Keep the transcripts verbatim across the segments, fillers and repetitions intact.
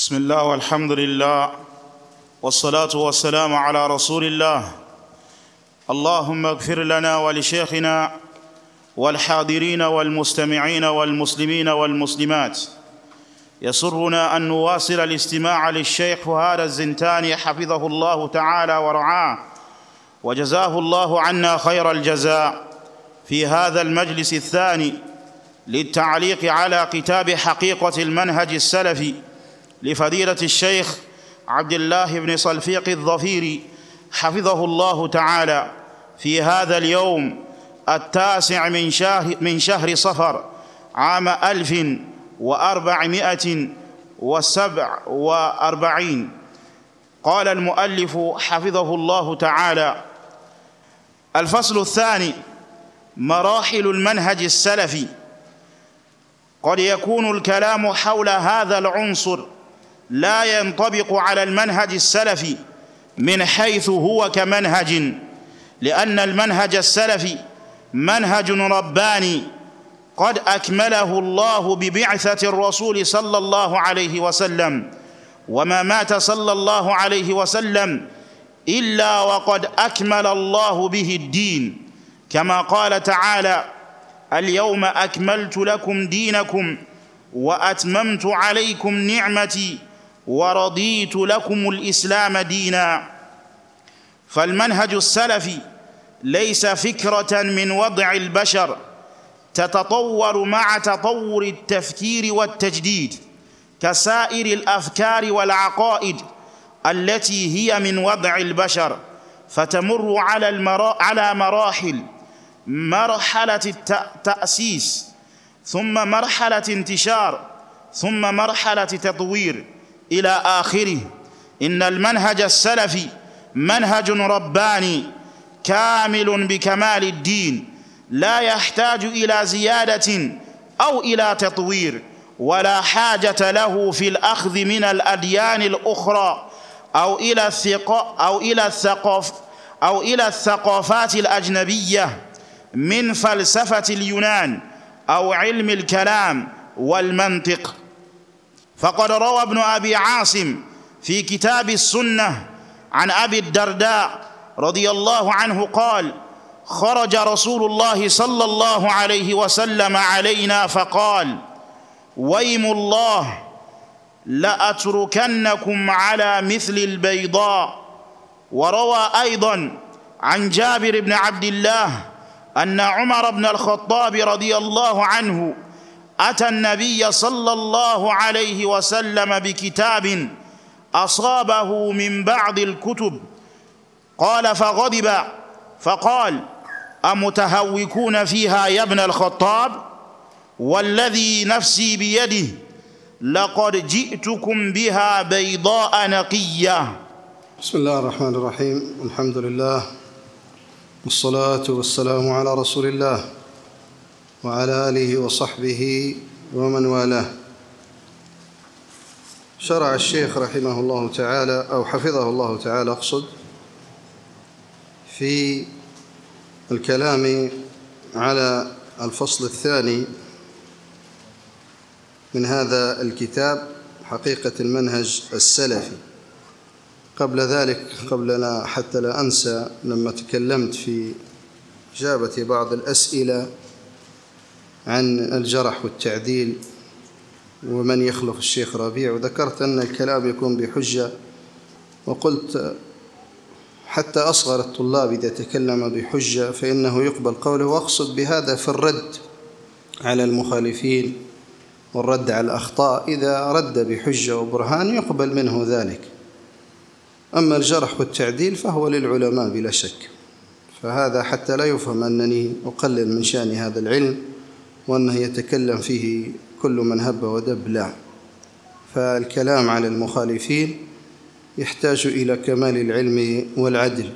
بسم الله والحمد لله والصلاة والسلام على رسول الله. اللهم اغفر لنا ولشيخنا والحاضرين والمستمعين والمسلمين والمسلمات. يسرنا أن نواصل الاستماع للشيخ فهاد الزنتاني حفظه الله تعالى ورعاه، وجزاه الله عنا خير الجزاء، في هذا المجلس الثاني للتعليق على كتاب حقيقة المنهج السلفي لفضيلة الشيخ عبد الله بن صلفيق الظفيري حفظه الله تعالى، في هذا اليوم التاسع من شهر, من شهر صفر عام ألف وأربعمائة وسبع وأربعين. قال المؤلف حفظه الله تعالى: الفصل الثاني: مراحل المنهج السلفي. قد يكون الكلام حول هذا العنصر لا ينطبق على المنهج السلفي من حيث هو كمنهج، لأن المنهج السلفي منهج رباني قد أكمله الله ببعثة الرسول صلى الله عليه وسلم، وما مات صلى الله عليه وسلم إلا وقد أكمل الله به الدين، كما قال تعالى: اليوم أكملت لكم دينكم وأتممت عليكم نعمتي ورضيت لكم الإسلام دينا. فالمنهج السلفي ليس فكرة من وضع البشر تتطور مع تطور التفكير والتجديد كسائر الأفكار والعقائد التي هي من وضع البشر، فتمر على, المرا... على مراحل: مرحلة التأسيس، ثم مرحلة انتشار، ثم مرحلة تطوير، إلى آخره. إن المنهج السلفي منهج رباني كامل بكمال الدين، لا يحتاج إلى زيادة أو إلى تطوير، ولا حاجة له في الأخذ من الأديان الأخرى أو إلى الثقا أو إلى الثقاف أو إلى الثقافات الأجنبية من فلسفة اليونان أو علم الكلام والمنطق. فقد روى ابن أبي عاصم في كتاب السنة عن أبي الدرداء رضي الله عنه قال: خرج رسول الله صلى الله عليه وسلم علينا فقال: ويم الله لأتركنكم على مثل البيضاء. وروى أيضا عن جابر بن عبد الله أن عمر بن الخطاب رضي الله عنه أتى النبي صلى الله عليه وسلم بكتاب أصابه من بعض الكتب، قال فغضب فقال: أمتهوكون فيها يا ابن الخطاب؟ والذي نفسي بيده لقد جئتكم بها بيضاء نقية. بسم الله الرحمن الرحيم. الحمد لله والصلاة والسلام على رسول الله وعلى آله وصحبه ومن والاه. شرع الشيخ رحمه الله تعالى أو حفظه الله تعالى أقصد في الكلام على الفصل الثاني من هذا الكتاب حقيقة المنهج السلفي. قبل ذلك، قبل لا حتى لا أنسى، لما تكلمت في إجابة بعض الأسئلة عن الجرح والتعديل ومن يخلف الشيخ ربيع، وذكرت أن الكلام يكون بحجة، وقلت حتى أصغر الطلاب إذا تكلم بحجة فإنه يقبل قوله، وأقصد بهذا في الرد على المخالفين والرد على الأخطاء، إذا رد بحجة وبرهان يقبل منه ذلك. أما الجرح والتعديل فهو للعلماء بلا شك، فهذا حتى لا يفهم أنني أقلل من شأن هذا العلم وأنه يتكلم فيه كل من هب ودب، لا. فالكلام على المخالفين يحتاج إلى كمال العلم والعدل،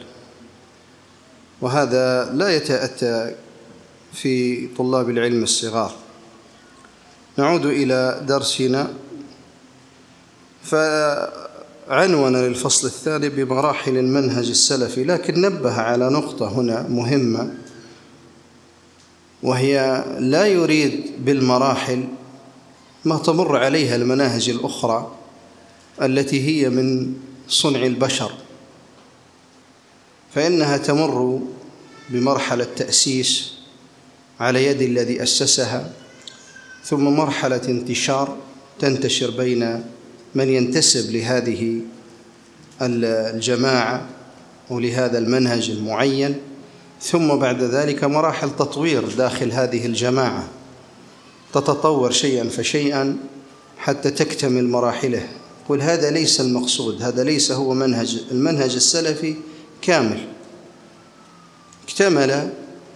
وهذا لا يتأتى في طلاب العلم الصغار. نعود إلى درسنا، فعنون للفصل الثاني بمراحل المنهج السلفي، لكن نبه على نقطة هنا مهمة، وهي لا يريد بالمراحل ما تمر عليها المناهج الأخرى التي هي من صنع البشر، فإنها تمر بمرحلة تأسيس على يد الذي أسسها، ثم مرحلة انتشار تنتشر بين من ينتسب لهذه الجماعة ولهذا المنهج المعين، ثم بعد ذلك مراحل تطوير داخل هذه الجماعة تتطور شيئا فشيئا حتى تكتمل مراحله. قل هذا ليس المقصود، هذا ليس هو منهج المنهج السلفي كامل، اكتمل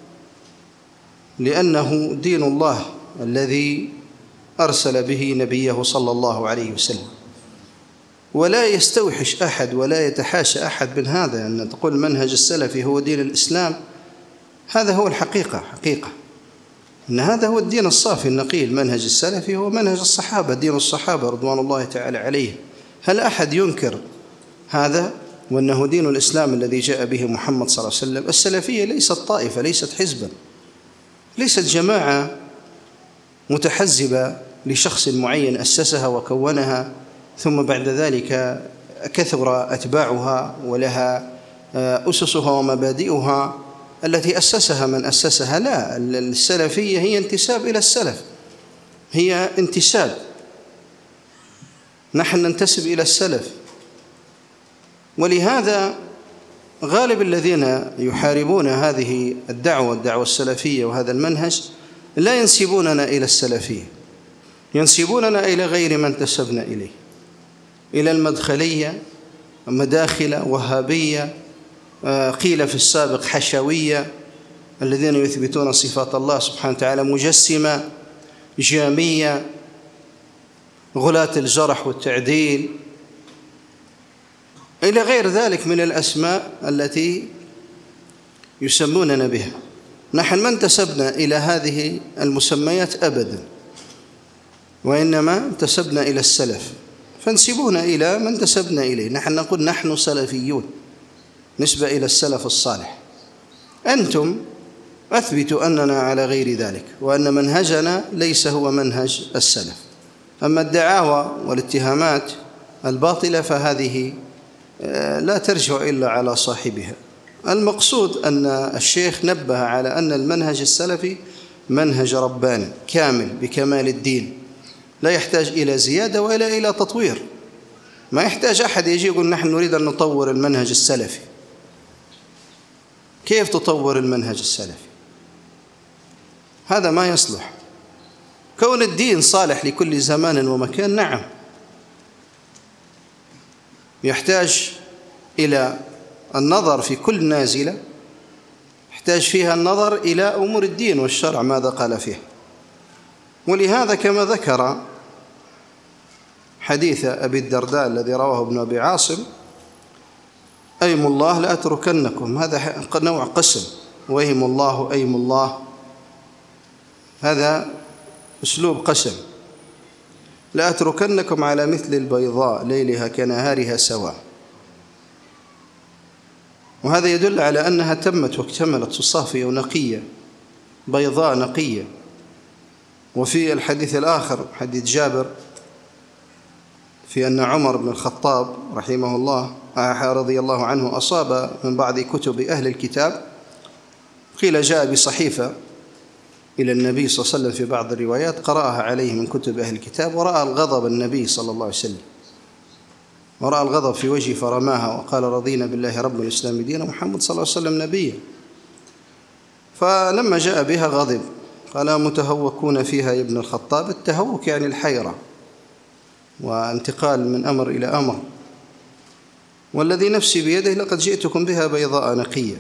لأنه دين الله الذي أرسل به نبيه صلى الله عليه وسلم. ولا يستوحش أحد ولا يتحاشى أحد من هذا، أن تقول المنهج السلفي هو دين الإسلام، هذا هو الحقيقة، حقيقة أن هذا هو الدين الصافي النقي. المنهج السلفي هو منهج الصحابة، دين الصحابة رضوان الله تعالى عليهم. هل أحد ينكر هذا وأنه دين الإسلام الذي جاء به محمد صلى الله عليه وسلم؟ السلفية ليست طائفة، ليست حزبا، ليست جماعة متحزبة لشخص معين أسسها وكونها ثم بعد ذلك كثر أتباعها ولها أسسها ومبادئها التي أسسها من أسسها. لا، السلفية هي انتساب إلى السلف، هي انتساب، نحن ننتسب إلى السلف. ولهذا غالب الذين يحاربون هذه الدعوة الدعوة السلفية وهذا المنهج لا ينسبوننا إلى السلفية، ينسبوننا إلى غير ما انتسبنا إليه، إلى المدخلية، مداخلة، وهابية، قيل في السابق حشوية، الذين يثبتون صفات الله سبحانه وتعالى، مجسمة، جامية، غلاة الجرح والتعديل، إلى غير ذلك من الأسماء التي يسموننا بها. نحن ما انتسبنا إلى هذه المسميات أبدا، وإنما انتسبنا إلى السلف، فانسبونا إلى من انتسبنا إليه. نحن نقول نحن سلفيون نسبة إلى السلف الصالح. أنتم أثبتوا أننا على غير ذلك، وأن منهجنا ليس هو منهج السلف. أما الدعاوى والاتهامات الباطلة فهذه لا ترجع إلا على صاحبها. المقصود أن الشيخ نبه على أن المنهج السلفي منهج رباني كامل بكمال الدين، لا يحتاج إلى زيادة ولا إلى تطوير. ما يحتاج أحد يجي يقول نحن نريد أن نطور المنهج السلفي. كيف تطور المنهج السلفي؟ هذا ما يصلح. كون الدين صالح لكل زمان ومكان، نعم، يحتاج إلى النظر في كل نازلة، يحتاج فيها النظر إلى أمور الدين والشرع ماذا قال فيه. ولهذا كما ذكر حديث أبي الدرداء الذي رواه ابن أبي عاصم: أيم الله لأتركنكم، هذا نوع قسم، وأيم الله أيم الله، هذا أسلوب قسم. لأتركنكم على مثل البيضاء ليلها كنهارها سواء. وهذا يدل على أنها تمت واكتملت صافية ونقية، بيضاء نقية. وفي الحديث الآخر حديث جابر في أن عمر بن الخطاب رحمه الله رضي الله عنه أصاب من بعض كتب أهل الكتاب، قيل جاء بصحيفة إلى النبي صلى الله عليه وسلم في بعض الروايات، قرأها عليه من كتب أهل الكتاب، ورأى الغضب النبي صلى الله عليه وسلم، ورأى الغضب في وجهه فرماها وقال: رضينا بالله رب الإسلام دينا محمد صلى الله عليه وسلم نبيا. فلما جاء بها غضب، قال: متهوكون فيها يا ابن الخطاب. التهوك يعني الحيرة وانتقال من أمر إلى أمر. والذي نفسي بيده لقد جئتكم بها بيضاء نقية،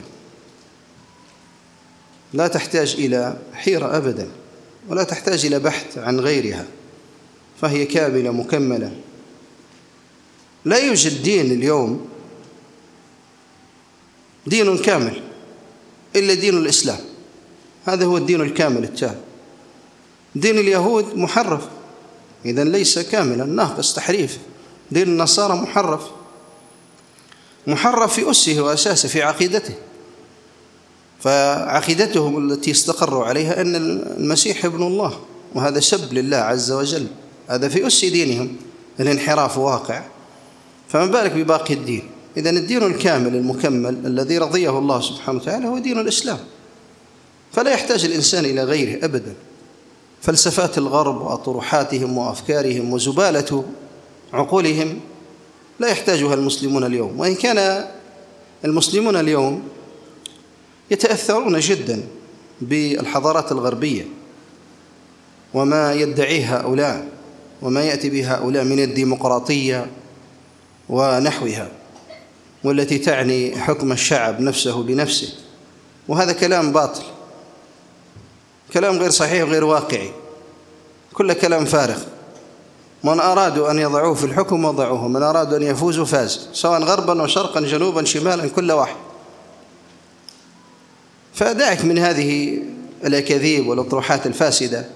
لا تحتاج إلى حيرة أبدا، ولا تحتاج إلى بحث عن غيرها، فهي كاملة مكملة. لا يوجد دين اليوم دين كامل إلا دين الإسلام، هذا هو الدين الكامل التام. دين اليهود محرف، إذن ليس كاملا، ناقص تحريف. دين النصارى محرف، محرف في أسه وأساسه، في عقيدته. فعقيدتهم التي استقروا عليها أن المسيح ابن الله، وهذا سب لله عز وجل، هذا في أس دينهم. الانحراف واقع، فما بالك بباقي الدين؟ إذن الدين الكامل المكمل الذي رضيه الله سبحانه وتعالى هو دين الإسلام، فلا يحتاج الإنسان إلى غيره أبدا. فلسفات الغرب وأطروحاتهم وأفكارهم وزبالة عقولهم لا يحتاجها المسلمون اليوم، وإن كان المسلمون اليوم يتأثرون جدا بالحضارات الغربية وما يدعيه هؤلاء وما يأتي به هؤلاء من الديمقراطية ونحوها، والتي تعني حكم الشعب نفسه بنفسه، وهذا كلام باطل، كلام غير صحيح وغير واقعي، كل كلام فارغ. من أرادوا أن يضعوه في الحكم وضعوه، من أرادوا أن يفوزوا فاز، سواء غربا وشرقا جنوبا شمالا كل واحد. فدعك من هذه الأكاذيب والأطروحات الفاسدة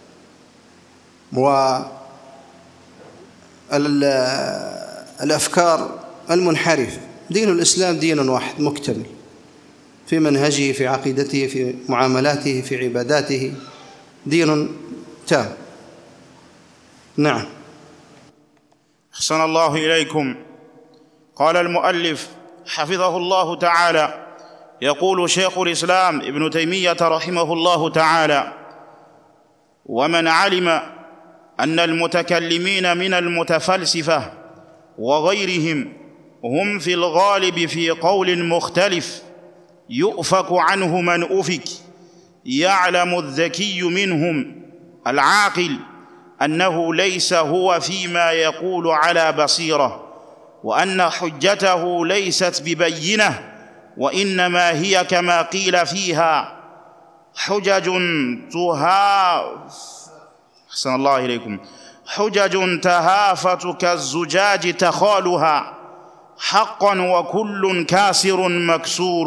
والأفكار المنحرفة. دين الإسلام دين واحد مكتمل في منهجه، في عقيدته، في معاملاته، في عباداته، دين تام. نعم. أحسن الله إليكم. قال المؤلف حفظه الله تعالى: يقول شيخ الإسلام ابن تيمية رحمه الله تعالى: ومن علم أن المتكلمين من المتفلسفة وغيرهم هم في الغالب في قول مختلف يؤفك عنه من أفك، يعلم الذكي منهم العاقل أنه ليس هو فيما يقول على بصيرة، وأن حجته ليست ببينة، وإنما هي كما قيل فيها حجج تهاف أحسن الله إليكم حجج تهافت كالزجاج تخالها حقا وكل كاسر مكسور.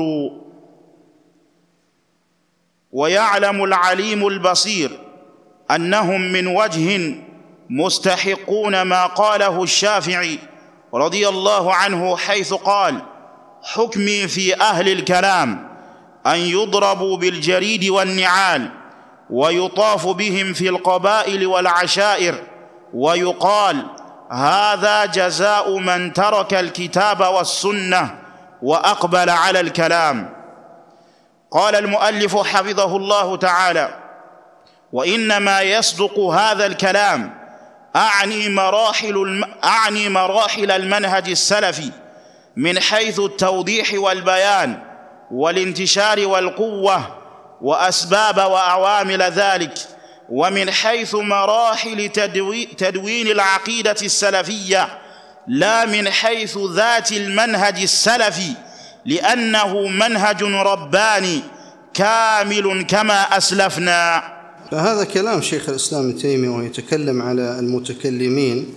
ويعلم العليم البصير أنهم من وجه مستحقون ما قاله الشافعي رضي الله عنه، حيث قال: حكمي في أهل الكلام أن يضربوا بالجريد والنعال، ويطاف بهم في القبائل والعشائر، ويقال: هذا جزاء من ترك الكتاب والسنة وأقبل على الكلام. قال المؤلف حفظه الله تعالى: وإنما يصدق هذا الكلام أعني مراحل, أعني مراحل المنهج السلفي من حيث التوضيح والبيان والانتشار والقوة وأسباب وأعوامل ذلك، ومن حيث مراحل تدوين العقيدة السلفية، لا من حيث ذات المنهج السلفي، لأنه منهج رباني كامل كما أسلفنا. فهذا كلام شيخ الإسلام ابن تيمية وهو يتكلم على المتكلمين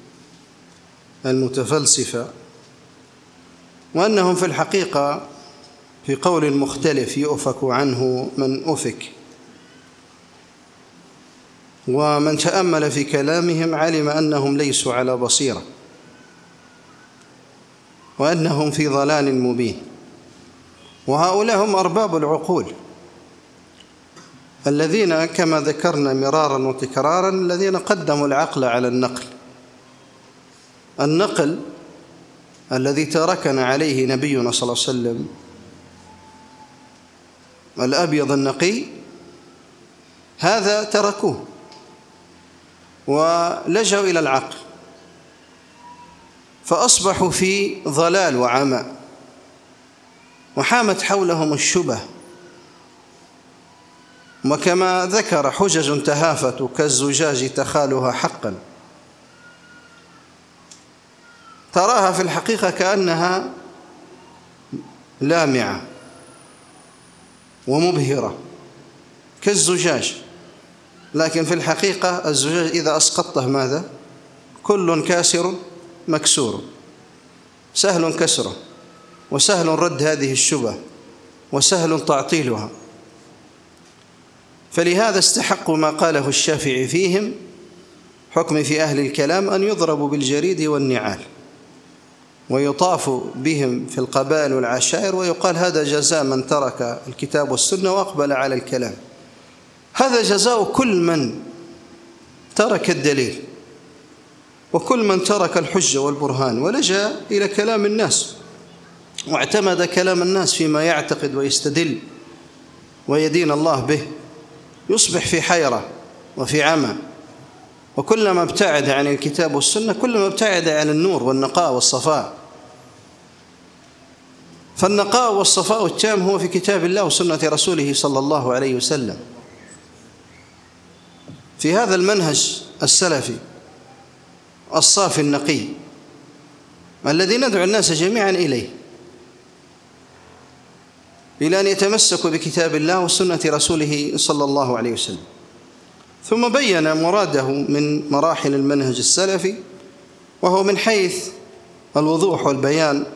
المتفلسفة، وأنهم في الحقيقة في قول مختلف يؤفك عنه من أفك. ومن تأمل في كلامهم علم أنهم ليسوا على بصيرة، وأنهم في ضلال مبين. وهؤلاء هم أرباب العقول الذين كما ذكرنا مرارا وتكرارا الذين قدموا العقل على النقل. النقل الذي تركنا عليه نبينا صلى الله عليه وسلم الأبيض النقي، هذا تركوه ولجوا إلى العقل، فأصبحوا في ضلال وعمى، وحامت حولهم الشبه. وكما ذكر: حجج تهافت كالزجاج تخالها حقا. تراها في الحقيقة كأنها لامعة ومبهرة كالزجاج، لكن في الحقيقة الزجاج إذا أسقطته ماذا؟ كل كاسر مكسور، سهل كسره، وسهل رد هذه الشبه، وسهل تعطيلها. فلهذا استحقوا ما قاله الشافعي فيهم: حكم في أهل الكلام أن يضربوا بالجريد والنعال، ويطاف بهم في القبائل والعشائر، ويقال: هذا جزاء من ترك الكتاب والسنة وأقبل على الكلام. هذا جزاء كل من ترك الدليل وكل من ترك الحجة والبرهان ولجأ إلى كلام الناس واعتمد كلام الناس فيما يعتقد ويستدل ويدين الله به يصبح في حيرة وفي عمى، وكلما ابتعد عن الكتاب والسنة كلما ابتعد عن النور والنقاء والصفاء. فالنقاء والصفاء التام هو في كتاب الله وسنة رسوله صلى الله عليه وسلم. في هذا المنهج السلفي الصافي النقي الذي ندعو الناس جميعا إليه، إلى أن يتمسكوا بكتاب الله وسنة رسوله صلى الله عليه وسلم. ثم بين مراده من مراحل المنهج السلفي، وهو من حيث الوضوح والبيان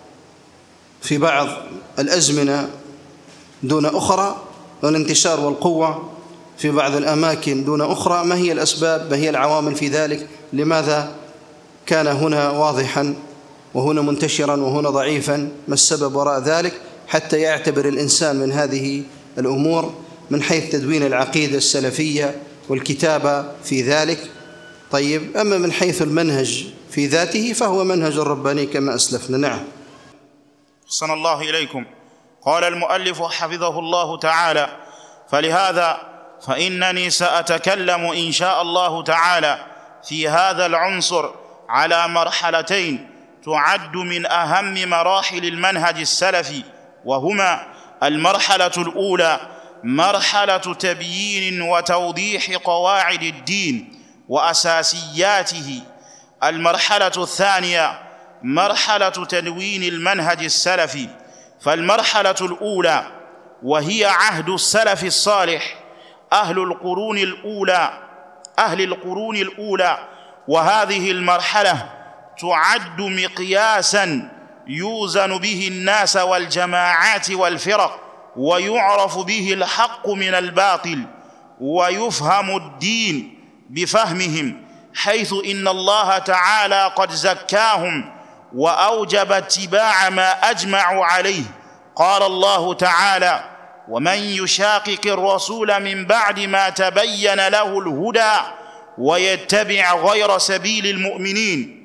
في بعض الأزمنة دون أخرى، والانتشار والقوة في بعض الأماكن دون أخرى. ما هي الأسباب؟ ما هي العوامل في ذلك؟ لماذا كان هنا واضحا وهنا منتشرا وهنا ضعيفا؟ ما السبب وراء ذلك؟ حتى يعتبر الإنسان من هذه الأمور من حيث تدوين العقيدة السلفية والكتابة في ذلك. طيب، أما من حيث المنهج في ذاته فهو منهج رباني كما أسلفنا. نعم. أحسن الله إليكم. قال المؤلف حفظه الله تعالى: فلهذا فإنني سأتكلم إن شاء الله تعالى في هذا العنصر على مرحلتين تعد من أهم مراحل المنهج السلفي، وهما: المرحلة الأولى مرحلة تبيين وتوضيح قواعد الدين وأساسياته. المرحلة الثانية مرحلة تدوين المنهج السلفي. فالمرحلة الأولى وهي عهد السلف الصالح أهل القرون الأولى أهل القرون الأولى وهذه المرحلة تعد مقياسا يوزن به الناس والجماعات والفرق، ويعرف به الحق من الباطل، ويفهم الدين بفهمهم، حيث إن الله تعالى قد زكاهم وأوجب اتباع ما أجمعوا عليه. قال الله تعالى: ومن يشاقق الرسول من بعد ما تبين له الهدى ويتبع غير سبيل المؤمنين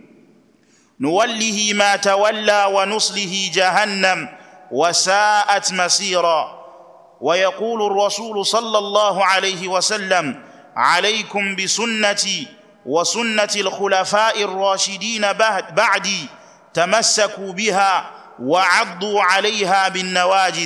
نوله ما تولى ونصله جهنم وساءت مصيرا. ويقول الرسول صلى الله عليه وسلم: عليكم بسنتي وسنة الخلفاء الراشدين بعدي، تمسكوا بها وعضوا عليها بالنواجذ.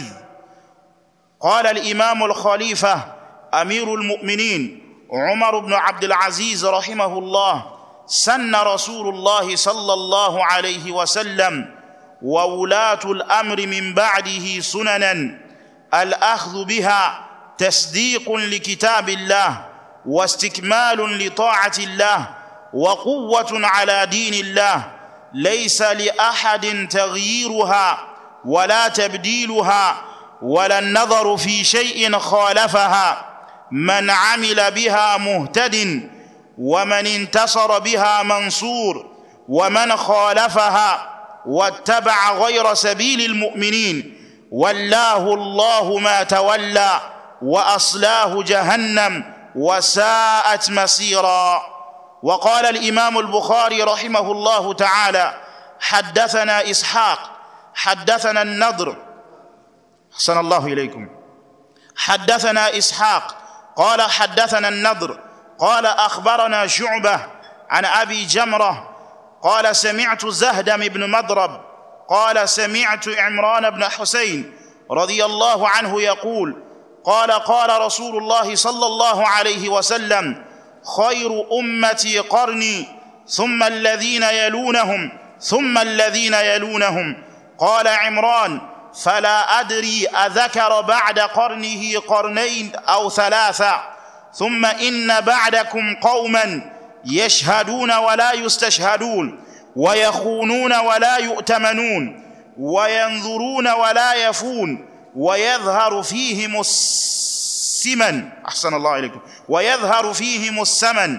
قال الإمام الخليفة أمير المؤمنين عمر بن عبد العزيز رحمه الله: سن رسول الله صلى الله عليه وسلم وولاة الأمر من بعده سننا الأخذ بها تصديق لكتاب الله واستكمال لطاعة الله وقوة على دين الله، ليس لأحد تغييرها ولا تبديلها ولا النظر في شيء خالفها. من عمل بها مهتد، ومن انتصر بها منصور، ومن خالفها واتبع غير سبيل المؤمنين ولاه الله ما تولى وأصلاه جهنم وساءت مصيرا. وقال الإمام البخاري رحمه الله تعالى: حدثنا إسحاق حدثنا النضر أحسن الله إليكم حدثنا إسحاق قال حدثنا النضر قال أخبرنا شعبة عن أبي جمرة قال سمعت زهدم بن مضرب قال سمعت عمران بن حسين رضي الله عنه يقول: قال قال رسول الله صلى الله عليه وسلم: خير أمتي قرني ثم الذين يلونهم ثم الذين يلونهم. قال عمران: فلا أدري أذكر بعد قرنه قرنين أو ثلاثة. ثم إن بعدكم قوما يشهدون ولا يستشهدون، ويخونون ولا يؤتمنون، وينظرون ولا يفون، ويظهر فيهم السمن أحسن الله إليكم ويظهر فيهم السمن.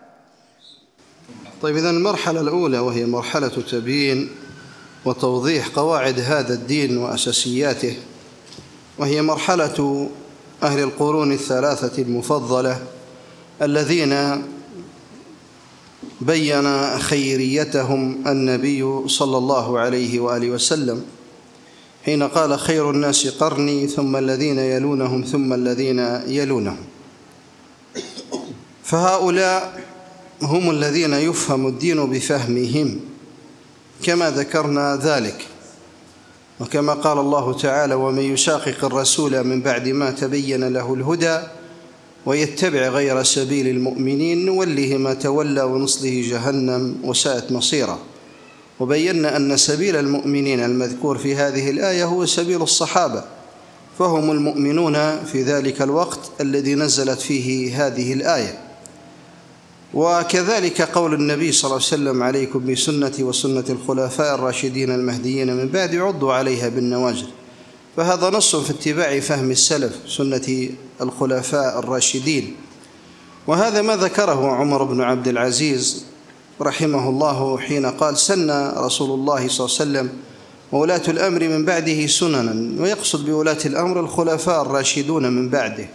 طيب، إذن المرحلة الأولى وهي مرحلة تبيين وتوضيح قواعد هذا الدين وأساسياته، وهي مرحلة أهل القرون الثلاثة المفضلة الذين بين خيريتهم النبي صلى الله عليه وآله وسلم حين قال: خير الناس قرني ثم الذين يلونهم ثم الذين يلونهم. فهؤلاء هم الذين يفهم الدين بفهمهم كما ذكرنا ذلك، وكما قال الله تعالى: ومن يشاقق الرسول من بعد ما تبين له الهدى ويتبع غير سبيل المؤمنين نوله ما تولى ونصله جهنم وساءت مصيرا. وبينا أن سبيل المؤمنين المذكور في هذه الآية هو سبيل الصحابة، فهم المؤمنون في ذلك الوقت الذي نزلت فيه هذه الآية. وكذلك قول النبي صلى الله عليه وسلم: عليكم بسنتي وسنة الخلفاء الراشدين المهديين من بعد عضوا عليها بالنواجذ. فهذا نص في اتباع فهم السلف سنة الخلفاء الراشدين. وهذا ما ذكره عمر بن عبد العزيز رحمه الله حين قال: سن رسول الله صلى الله عليه وسلم وولاة الأمر من بعده سننا، ويقصد بولاة الأمر الخلفاء الراشدون من بعده.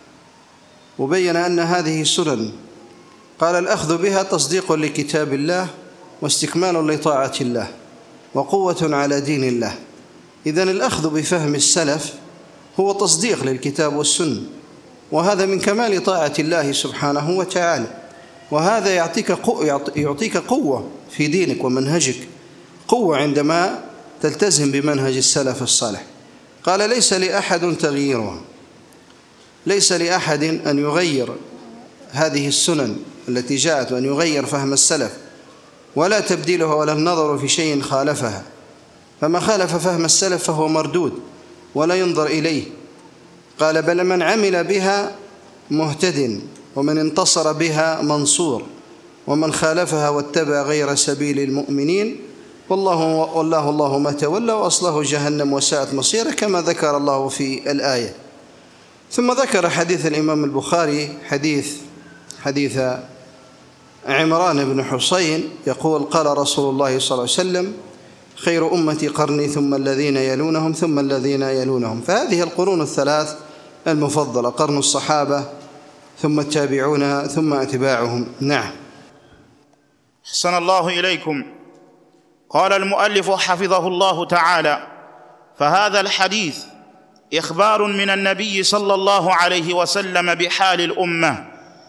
وبين أن هذه سنن قال: الأخذ بها تصديق لكتاب الله واستكمال لطاعة الله وقوة على دين الله. إذن الأخذ بفهم السلف هو تصديق للكتاب والسنة، وهذا من كمال طاعة الله سبحانه وتعالى، وهذا يعطيك يعطيك قوة في دينك ومنهجك، قوة عندما تلتزم بمنهج السلف الصالح. قال: ليس لأحد تغييرها، ليس لأحد أن يغير هذه السنن التي جاءت وأن يغير فهم السلف، ولا تبديلها ولا النظر في شيء خالفها، فما خالف فهم السلف فهو مردود ولا ينظر إليه. قال: بل من عمل بها مهتد ومن انتصر بها منصور ومن خالفها واتبع غير سبيل المؤمنين والله والله الله ما تولى وأصله جهنم وساءت مصيره، كما ذكر الله في الآية. ثم ذكر حديث الإمام البخاري، حديث حديث عمران بن حسين يقول: قال رسول الله صلى الله عليه وسلم: خير أمتي قرني ثم الذين يلونهم ثم الذين يلونهم. فهذه القرون الثلاث المفضلة: قرن الصحابة ثم التابعون ثم أتباعهم. نعم. أحسن الله إليكم. قال المؤلف حفظه الله تعالى: فهذا الحديث إخبار من النبي صلى الله عليه وسلم بحال الأمة،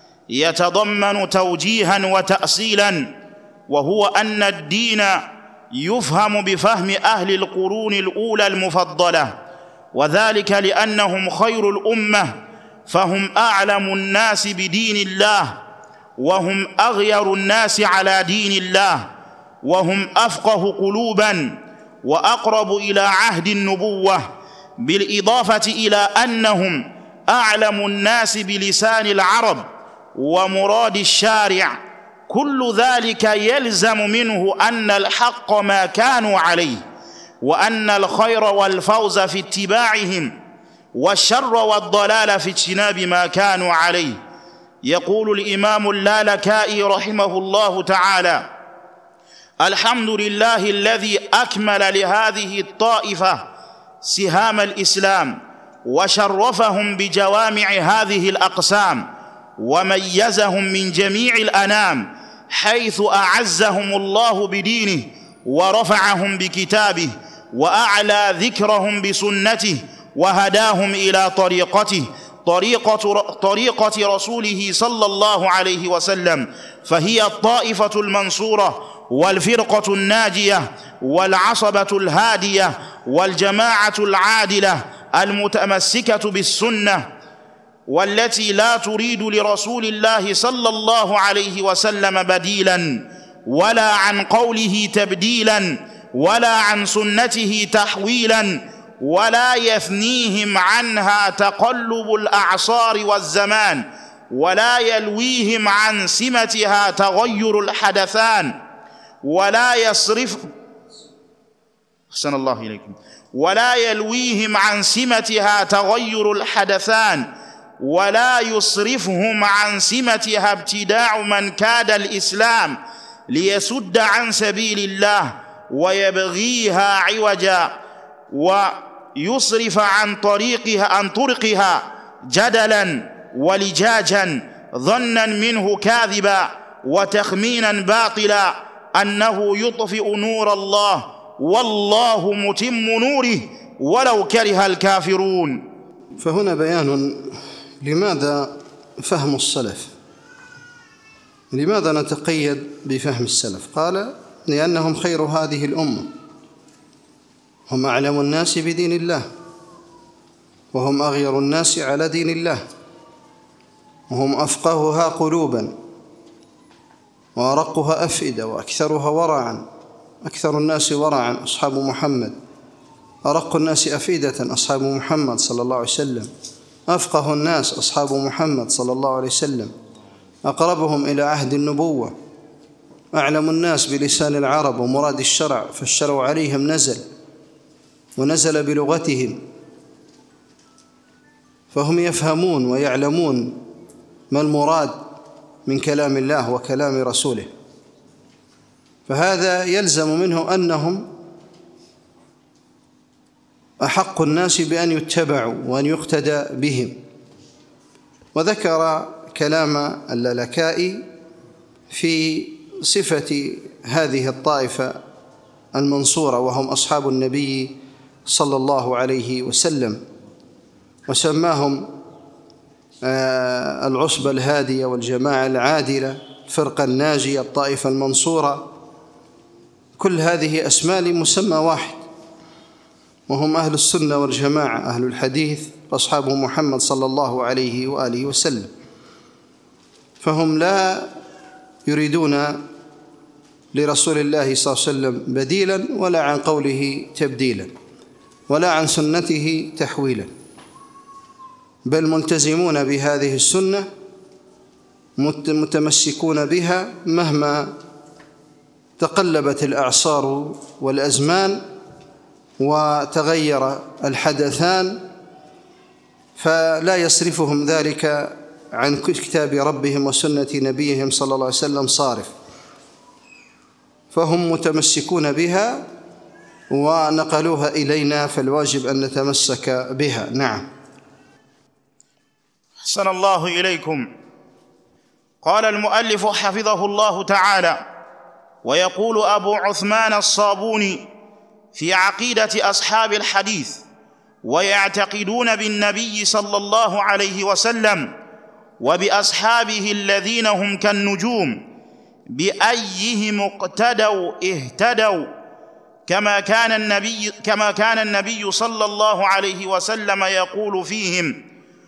يتضمن توجيها وتأصيلا، وهو أن الدين يفهم بفهم أهل القرون الأولى المفضلة، وذلك لأنهم خير الأمة، فهم أعلم الناس بدين الله، وهم أغير الناس على دين الله، وهم أفقه قلوبا وأقرب إلى عهد النبوة، بالإضافة إلى أنهم أعلم الناس بلسان العرب ومراد الشارع. كل ذلك يلزم منه أن الحق ما كانوا عليه، وأن الخير والفوز في اتباعهم، والشر والضلال في اجتناب ما كانوا عليه. يقول الإمام اللالكائي رحمه الله تعالى: الحمد لله الذي أكمل لهذه الطائفة سهام الإسلام، وشرفهم بجوامع هذه الأقسام، وميزهم من جميع الأنام، حيث أعزهم الله بدينه ورفعهم بكتابه، وأعلى ذكرهم بسنته، وهداهم إلى طريقته طريقة, طريقة رسوله صلى الله عليه وسلم، فهي الطائفة المنصورة والفرقة الناجية والعصبة الهادية والجماعة العادلة المتمسكة بالسنة، والتي لا تريد لرسول الله صلى الله عليه وسلم بديلا، ولا عن قوله تبديلا، ولا عن سنته تحويلا، ولا يثنيهم عنها تقلب الأعصار والزمان، ولا يلويهم عن سمتها تغير الحدثان، ولا يصرف أحسن الله إليكم ولا يلويهم عن سمتها تغير الحدثان، ولا يصرفهم عن سمتها ابتداع من كاد الإسلام ليسد عن سبيل الله ويبغيها عوجا، ويصرف عن طريقها عن طرقها جدلا ولجاجا ظنا منه كاذبا، وتخمينا باطلا أنه يطفئ نور الله والله متم نوره ولو كره الكافرون. فهنا بيان لماذا فهم السلف، لماذا نتقيد بفهم السلف؟ قال: لأنهم خير هذه الأمة، هم أعلم الناس بدين الله، وهم أغير الناس على دين الله، وهم أفقهها قلوبا وأرقها أفئدة وأكثرها ورعا. أكثر الناس ورعا أصحاب محمد، أرق الناس أفئدة أصحاب محمد صلى الله عليه وسلم، أفقه الناس أصحاب محمد صلى الله عليه وسلم، أقربهم إلى عهد النبوة، أعلم الناس بلسان العرب ومراد الشرع، فالشرع عليهم نزل ونزل بلغتهم، فهم يفهمون ويعلمون ما المراد من كلام الله وكلام رسوله، فهذا يلزم منه أنهم أحق الناس بأن يتبعوا وأن يقتدى بهم. وذكر كلام اللالكائي في صفة هذه الطائفة المنصورة وهم أصحاب النبي صلى الله عليه وسلم، وسماهم العصبة الهادية والجماعة العادلة، الفرقة الناجية، الطائفة المنصورة. كل هذه أسماء لمسمى واحد، وهم أهل السنة والجماعة، أهل الحديث، أصحاب محمد صلى الله عليه وآله وسلم. فهم لا يريدون لرسول الله صلى الله عليه وسلم بديلا، ولا عن قوله تبديلا، ولا عن سنته تحويلا، بل ملتزمون بهذه السنة، متمسكون بها مهما تقلبت الأعصار والأزمان وتغير الحدثان، فلا يصرفهم ذلك عن كتاب ربهم وسنة نبيهم صلى الله عليه وسلم صارف، فهم متمسكون بها ونقلوها إلينا، فالواجب أن نتمسك بها. نعم. أحسن الله إليكم. قال المؤلف حفظه الله تعالى: ويقول أبو عثمان الصابوني في عقيدة أصحاب الحديث: ويعتقدون بالنبي صلى الله عليه وسلم وبأصحابه الذين هم كالنجوم بأيهم اقتدوا اهتدوا، كما كان النبي كما كان النبي صلى الله عليه وسلم يقول فيهم.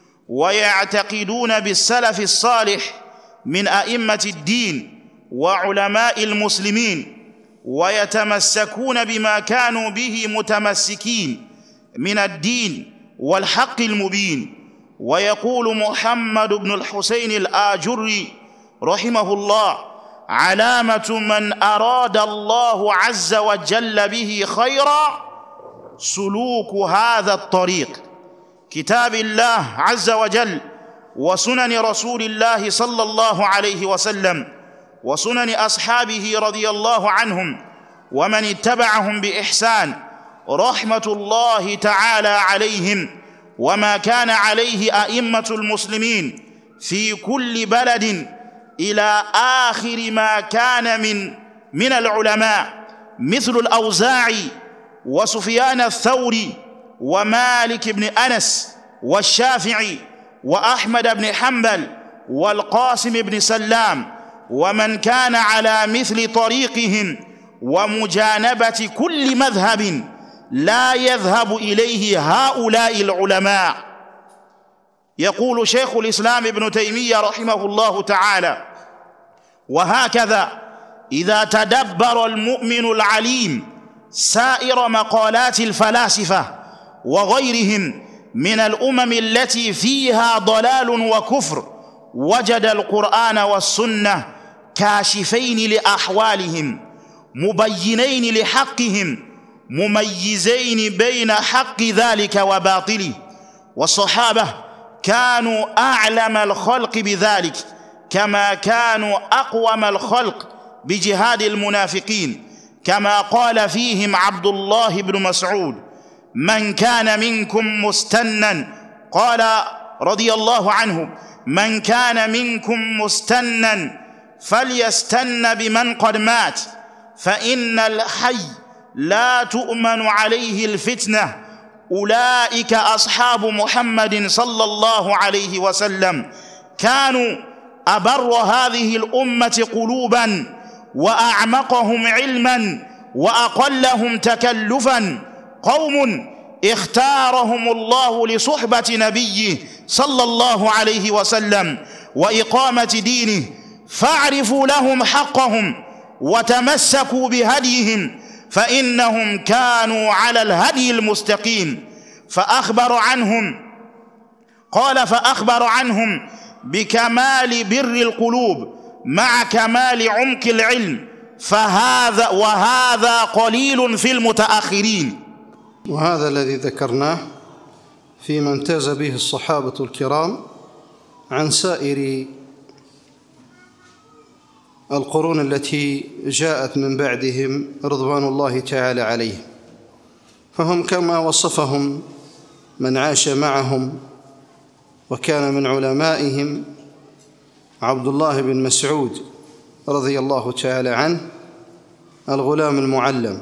ويعتقدون بالسلف الصالح من أئمة الدين وعلماء المسلمين، ويتمسكون بما كانوا به متمسكين من الدين والحق المبين. ويقول محمد بن الحسين الآجري رحمه الله: علامة من أراد الله عز وجل به خيرا سلوك هذا الطريق، كتاب الله عز وجل وسنن رسول الله صلى الله عليه وسلم وسنن أصحابه رضي الله عنهم ومن اتبعهم بإحسان رحمة الله تعالى عليهم، وما كان عليه أئمة المسلمين في كل بلد إلى آخر ما كان من من العلماء، مثل الأوزاعي وسفيان الثوري ومالك بن أنس والشافعي وأحمد بن حنبل والقاسم بن سلام، ومن كان على مثل طريقهم، ومجانبة كل مذهب لا يذهب إليه هؤلاء العلماء. يقول شيخ الإسلام ابن تيمية رحمه الله تعالى: وهكذا إذا تدبر المؤمن العليم سائر مقالات الفلاسفة وغيرهم من الأمم التي فيها ضلال وكفر، وجد القرآن والسنة كاشفين لأحوالهم، مبينين لحقهم، مميزين بين حق ذلك وباطله. والصحابة كانوا أعلم الخلق بذلك، كما كانوا أقوم الخلق بجهاد المنافقين، كما قال فيهم عبد الله بن مسعود: من كان منكم مستنا، قال رضي الله عنه: من كان منكم مستنا فليستن بمن قد مات، فإن الحي لا تؤمن عليه الفتنة. أولئك أصحاب محمد صلى الله عليه وسلم، كانوا أبر هذه الأمة قلوبا وأعمقهم علما وأقلهم تكلفا، قوم اختارهم الله لصحبة نبيه صلى الله عليه وسلم وإقامة دينه، فاعرفوا لهم حقهم وتمسكوا بهديهم، فإنهم كانوا على الهدي المستقيم. فأخبر عنهم قال فأخبر عنهم بكمال بر القلوب مع كمال عمق العلم، فهذا وهذا قليل في المتأخرين. وهذا الذي ذكرناه فيما امتاز به الصحابة الكرام عن سائر القرون التي جاءت من بعدهم رضوان الله تعالى عليهم، فهم كما وصفهم من عاش معهم وكان من علمائهم عبد الله بن مسعود رضي الله تعالى عنه، الغلام المعلم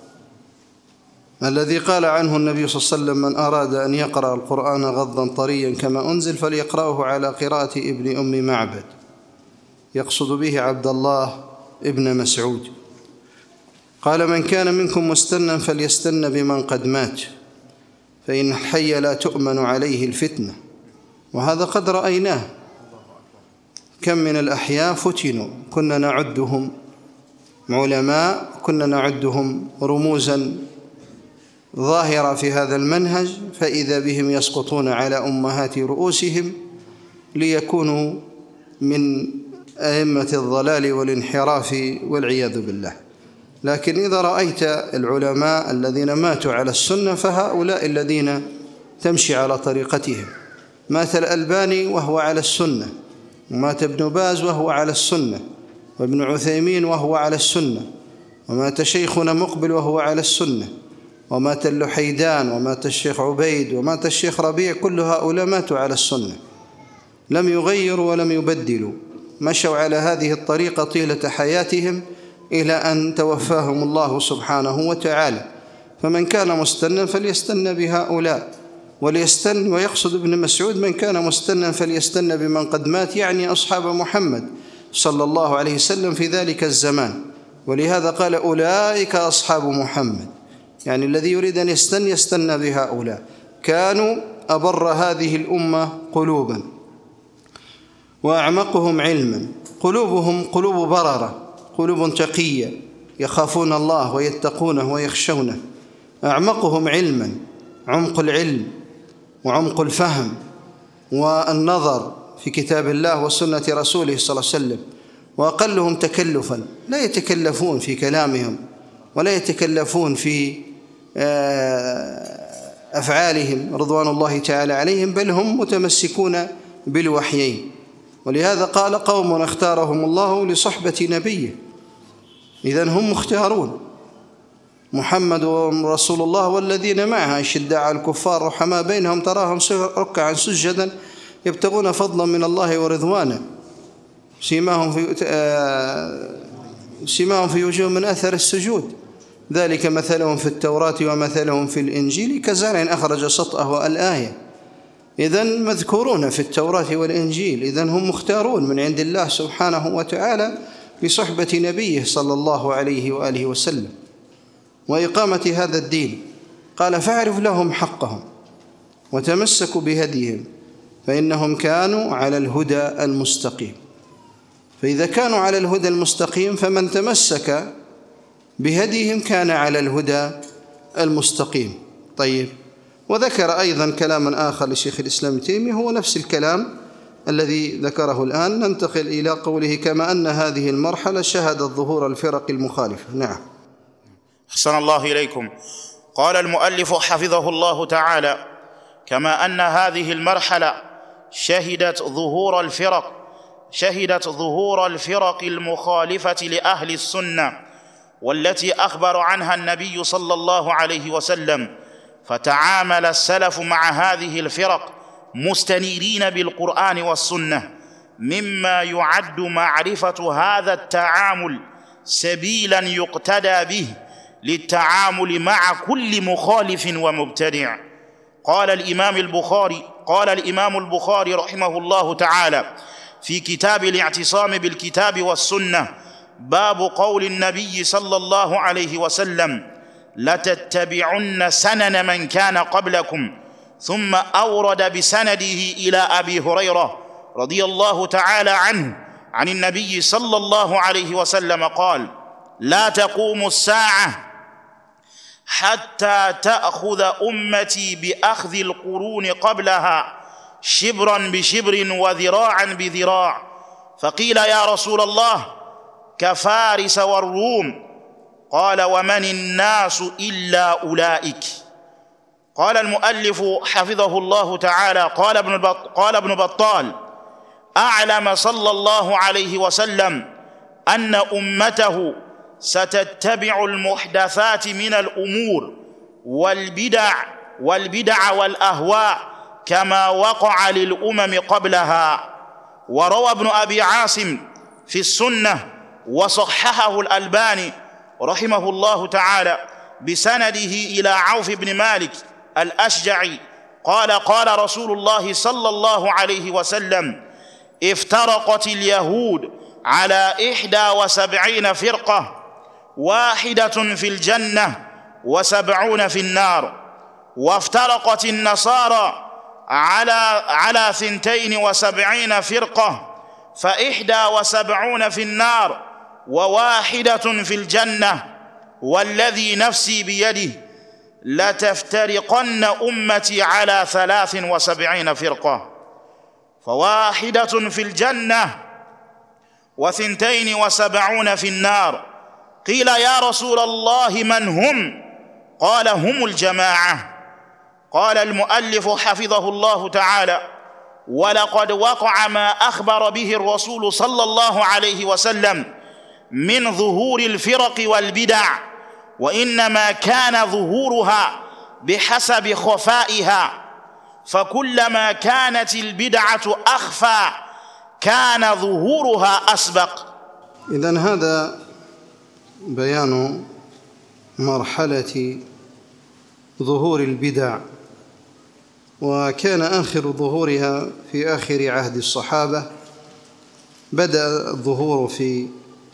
الذي قال عنه النبي صلى الله عليه وسلم: من أراد أن يقرأ القرآن غضا طريا كما أنزل فليقرأه على قراءة ابن أم معبد، يقصد به عبد الله ابن مسعود. قال: من كان منكم مستنا فليستن بمن قد مات، فإن الحي لا تؤمن عليه الفتنة. وهذا قد رأيناه، كم من الأحياء فتنوا، كنا نعدهم علماء، كنا نعدهم رموزا ظاهرة في هذا المنهج، فإذا بهم يسقطون على أمهات رؤوسهم ليكونوا من أئمة الضلال والانحراف والعياذ بالله. لكن إذا رأيت العلماء الذين ماتوا على السنة فهؤلاء الذين تمشي على طريقتهم. مات الألباني وهو على السنة، ومات ابن باز وهو على السنة، وابن عثيمين وهو على السنة، ومات شيخنا مقبل وهو على السنة، ومات اللحيدان، ومات الشيخ عبيد، ومات الشيخ ربيع، كل هؤلاء ماتوا على السنة، لم يغيروا ولم يبدلوا، مشوا على هذه الطريقة طيلة حياتهم إلى أن توفاهم الله سبحانه وتعالى. فمن كان مستنا فليستن بهؤلاء، وليستن، ويقصد ابن مسعود من كان مستنا فليستن بمن قد مات، يعني أصحاب محمد صلى الله عليه وسلم في ذلك الزمان. ولهذا قال: أولئك أصحاب محمد، يعني الذي يريد أن يستن يستن بهؤلاء، كانوا أبر هذه الأمة قلوبا وأعمقهم علما. قلوبهم قلوب بررة، قلوب تقية، يخافون الله ويتقونه ويخشونه. أعمقهم علما، عمق العلم وعمق الفهم والنظر في كتاب الله وسنة رسوله صلى الله عليه وسلم. وأقلهم تكلفا، لا يتكلفون في كلامهم ولا يتكلفون في أفعالهم رضوان الله تعالى عليهم، بل هم متمسكون بالوحيين. ولهذا قال: قوم اختارهم الله لصحبة نبيه. إذن هم مختارون، محمد رسول الله والذين معه أشداء على الكفار رحماء بينهم، تراهم ركعا سجدا يبتغون فضلا من الله ورضوانا، سيماهم في سيماهم في وجوه من أثر السجود، ذلك مثلهم في التوراة ومثلهم في الإنجيل كزرع أخرج شطأه الآية. إذن مذكورون في التوراة والإنجيل، إذن هم مختارون من عند الله سبحانه وتعالى بصحبة نبيه صلى الله عليه وآله وسلم وإقامة هذا الدين. قال: فاعرف لهم حقهم وتمسكوا بهديهم، فإنهم كانوا على الهدى المستقيم. فإذا كانوا على الهدى المستقيم فمن تمسك بهديهم كان على الهدى المستقيم. طيب، وذكر أيضا كلاما آخر لشيخ الإسلام ابن تيمية، هو نفس الكلام الذي ذكره الآن. ننتقل إلى قوله: كما أن هذه المرحلة شهدت ظهور الفرق المخالفة. نعم. أحسن الله إليكم. قال المؤلف حفظه الله تعالى: كما أن هذه المرحلة شهدت ظهور الفرق شهدت ظهور الفرق المخالفة لأهل السنة، والتي أخبر عنها النبي صلى الله عليه وسلم، فتعامل السلف مع هذه الفرق مستنيرين بالقرآن والسنة، مما يعد معرفة هذا التعامل سبيلا يقتدى به للتعامل مع كل مخالف ومبتدع. قال الإمام البخاري قال الإمام البخاري رحمه الله تعالى في كتاب الاعتصام بالكتاب والسنة: باب قول النبي صلى الله عليه وسلم: لتتبعن سنن من كان قبلكم. ثم أورد بسنده إلى أبي هريرة رضي الله تعالى عنه عن النبي صلى الله عليه وسلم قال: لا تقوم الساعة حتى تأخذ أمتي بأخذ القرون قبلها شبرا بشبر وذراعا بذراع. فقيل: يا رسول الله، كفارس والروم؟ قال: ومن الناس إلا أولئك. قال المؤلف حفظه الله تعالى: قال ابن قال ابن بطال: أعلم صلى الله عليه وسلم أن أمته ستتبع المحدثات من الأمور والبدع والبدع والأهواء كما وقع للأمم قبلها. وروى ابن أبي عاصم في السنة وصححه الألباني رحمه الله تعالى بسنده إلى عوف بن مالك الأشجعي قال: قال رسول الله صلى الله عليه وسلم: افترقت اليهود على إحدى وسبعين فرقة، واحدة في الجنة وسبعون في النار. وافترقت النصارى على على ثنتين وسبعين فرقة، فإحدى وسبعون في النار وواحدة في الجنة. والذي نفسي بيده لتفترقن أمتي على ثلاث وسبعين فرقة، فواحدة في الجنة وثنتين وسبعون في النار. قيل: يا رسول الله، من هم؟ قال: هم الجماعة. قال المؤلف حفظه الله تعالى: ولقد وقع ما أخبر به الرسول صلى الله عليه وسلم من ظهور الفرق والبدع، وإنما كان ظهورها بحسب خفائها، فكلما كانت البدعة أخفى كان ظهورها أسبق. إذن هذا بيان مرحلة ظهور البدع، وكان آخر ظهورها في آخر عهد الصحابة. بدأ الظهور في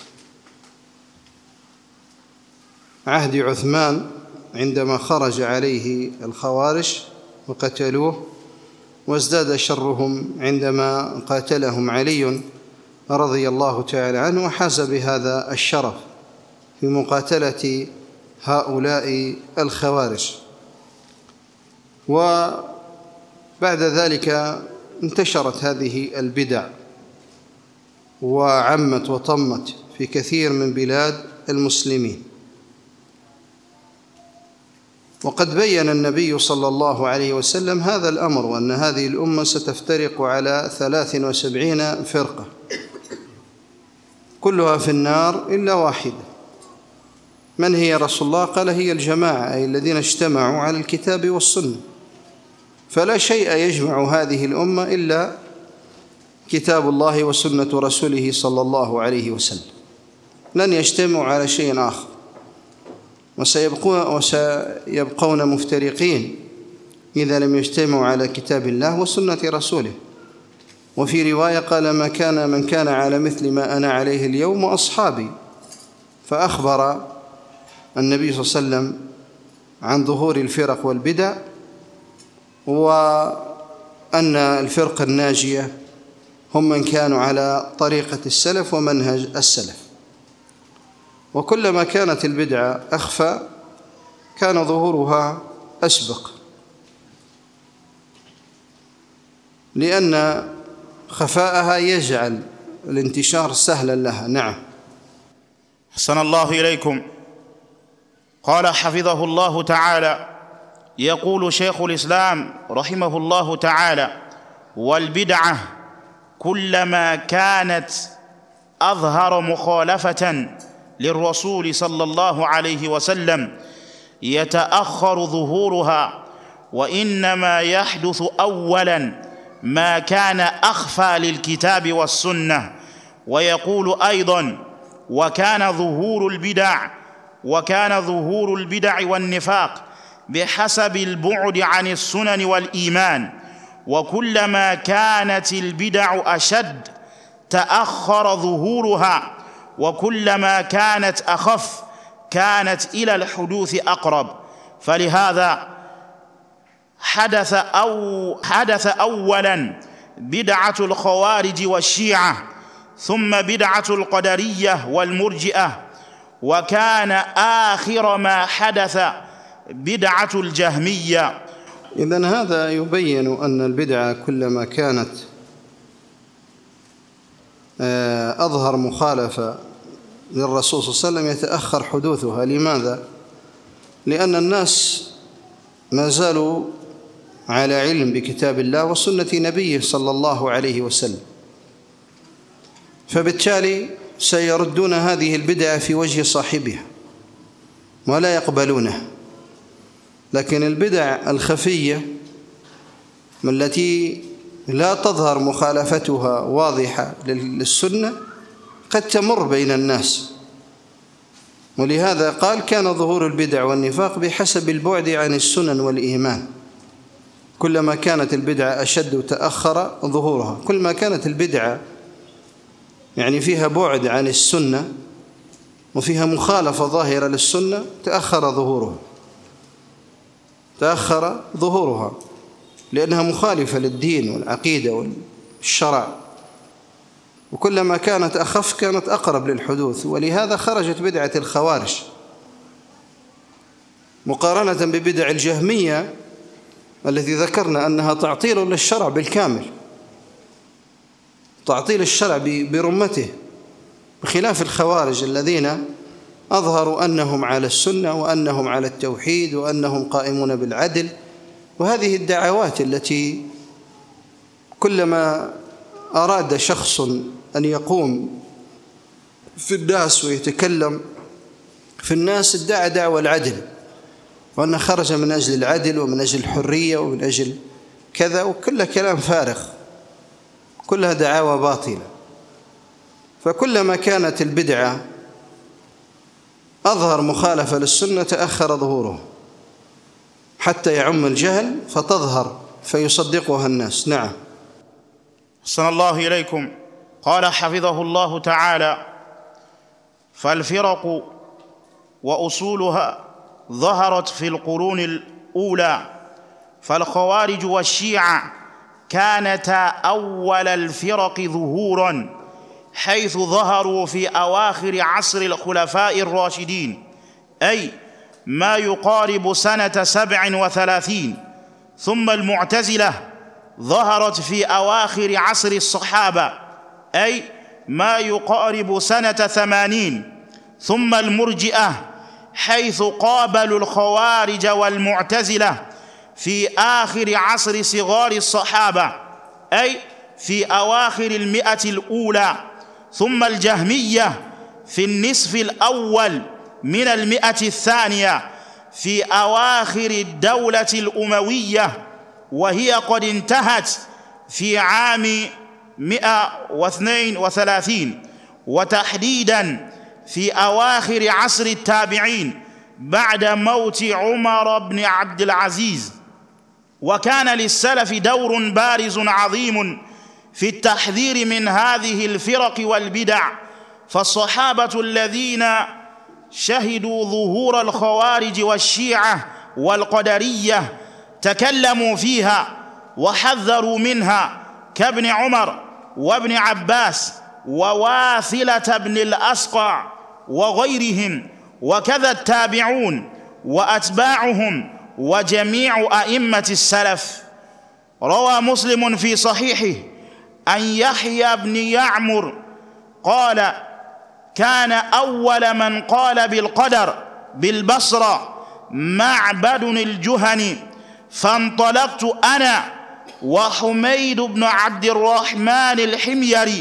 عهد عثمان عندما خرج عليه الخوارج وقتلوه، وازداد شرهم عندما قاتلهم علي رضي الله تعالى عنه وحاز بهذا الشرف في مقاتلة هؤلاء الخوارج. وبعد ذلك انتشرت هذه البدع وعمت وطمت في كثير من بلاد المسلمين. وقد بيّن النبي صلى الله عليه وسلم هذا الأمر، وأن هذه الأمة ستفترق على ثلاث وسبعين فرقة كلها في النار إلا واحدة. من هي رسول الله؟ قال: هي الجماعة، أي الذين اجتمعوا على الكتاب والسنة. فلا شيء يجمع هذه الأمة إلا كتاب الله وسنة رسوله صلى الله عليه وسلم، لن يجتمعوا على شيء آخر، وسيبقون, وسيبقون مفترقين إذا لم يجتمعوا على كتاب الله وسنة رسوله. وفي رواية قال: ما كان من كان على مثل ما أنا عليه اليوم وأصحابي. فأخبر النبي صلى الله عليه وسلم عن ظهور الفرق والبدع، وأن الفرق الناجية هم من كانوا على طريقة السلف ومنهج السلف. وكلما كانت البدعة أخفى كان ظهورها أسبق، لأن خفاءها يجعل الانتشار سهلا لها. نعم. أحسن الله إليكم. قال حفظه الله تعالى: يقول شيخ الإسلام رحمه الله تعالى: والبدعة كلما كانت أظهر مخالفة للرسول صلى الله عليه وسلم يتأخر ظهورها، وإنما يحدث أولا ما كان أخفى للكتاب والسنة. ويقول أيضا: وكان ظهور البدع وكان ظهور البدع والنفاق بحسب البعد عن السنن والإيمان، وكلما كانت البدع أشد تأخر ظهورها، وكلما كانت أخف كانت إلى الحدوث أقرب. فلهذا حدث أو حدث أولا بدعة الخوارج والشيعة، ثم بدعة القدرية والمرجئة، وكان آخر ما حدث بدعة الجهمية. إذن هذا يبين أن البدعة كلما كانت أظهر مخالفة للرسول صلى الله عليه وسلم يتأخر حدوثها. لماذا؟ لأن الناس ما زالوا على علم بكتاب الله وسنة نبيه صلى الله عليه وسلم، فبالتالي سيردون هذه البدعة في وجه صاحبها ولا يقبلونها. لكن البدع الخفية التي لا تظهر مخالفتها واضحة للسنة قد تمر بين الناس، ولهذا قال: كان ظهور البدع والنفاق بحسب البعد عن السنن والإيمان. كلما كانت البدعة أشد وتأخر ظهورها، كلما كانت البدعة يعني فيها بعد عن السنة وفيها مخالفة ظاهرة للسنة تأخر ظهورها تأخر ظهورها لأنها مخالفة للدين والعقيدة والشرع. وكلما كانت أخف كانت أقرب للحدوث. ولهذا خرجت بدعة الخوارج مقارنة ببدع الجهمية التي ذكرنا أنها تعطيل للشرع بالكامل، تعطيل الشرع برمته، بخلاف الخوارج الذين أظهروا أنهم على السنة وأنهم على التوحيد وأنهم قائمون بالعدل. وهذه الدعوات التي كلما أراد شخص أن يقوم في الناس ويتكلم في الناس ادعى دعوى العدل، وأنه خرج من أجل العدل ومن أجل الحرية ومن أجل كذا، وكل كلام فارغ، كلها دعاوى باطلة. فكلما كانت البدعة أظهر مخالفة للسنة تأخر ظهوره حتى يعم الجهل فتظهر فيصدقها الناس. نعم. أحسن الله إليكم. قال حفظه الله تعالى: فالفرق وأصولها ظهرت في القرون الأولى، فالخوارج والشيعة كانتا أول الفرق ظهوراً، حيث ظهروا في أواخر عصر الخلفاء الراشدين، أي ما يقارب سنة سبع وثلاثين. ثم المعتزلة ظهرت في أواخر عصر الصحابة، أي ما يقارب سنة ثمانين. ثم المرجئة حيث قابلوا الخوارج والمعتزلة في آخر عصر صغار الصحابة، أي في أواخر المئة الأولى. ثم الجهمية في النصف الأول من المئة الثانية في أواخر الدولة الأموية، وهي قد انتهت في عام مئة واثنين وثلاثين، وتحديداً في أواخر عصر التابعين بعد موت عمر بن عبد العزيز. وكان للسلف دور بارز عظيم في التحذير من هذه الفرق والبدع، فالصحابة الذين شهدوا ظهور الخوارج والشيعة والقدرية تكلموا فيها وحذروا منها، كابن عمر وابن عباس وواثلة بن الأسقع وغيرهم، وكذا التابعون وأتباعهم وجميع أئمة السلف. روى مسلم في صحيحه أن يحيى بن يعمر قال: كان أول من قال بالقدر بالبصرة معبد الجهني، فانطلقت أنا وحميد بن عبد الرحمن الحميري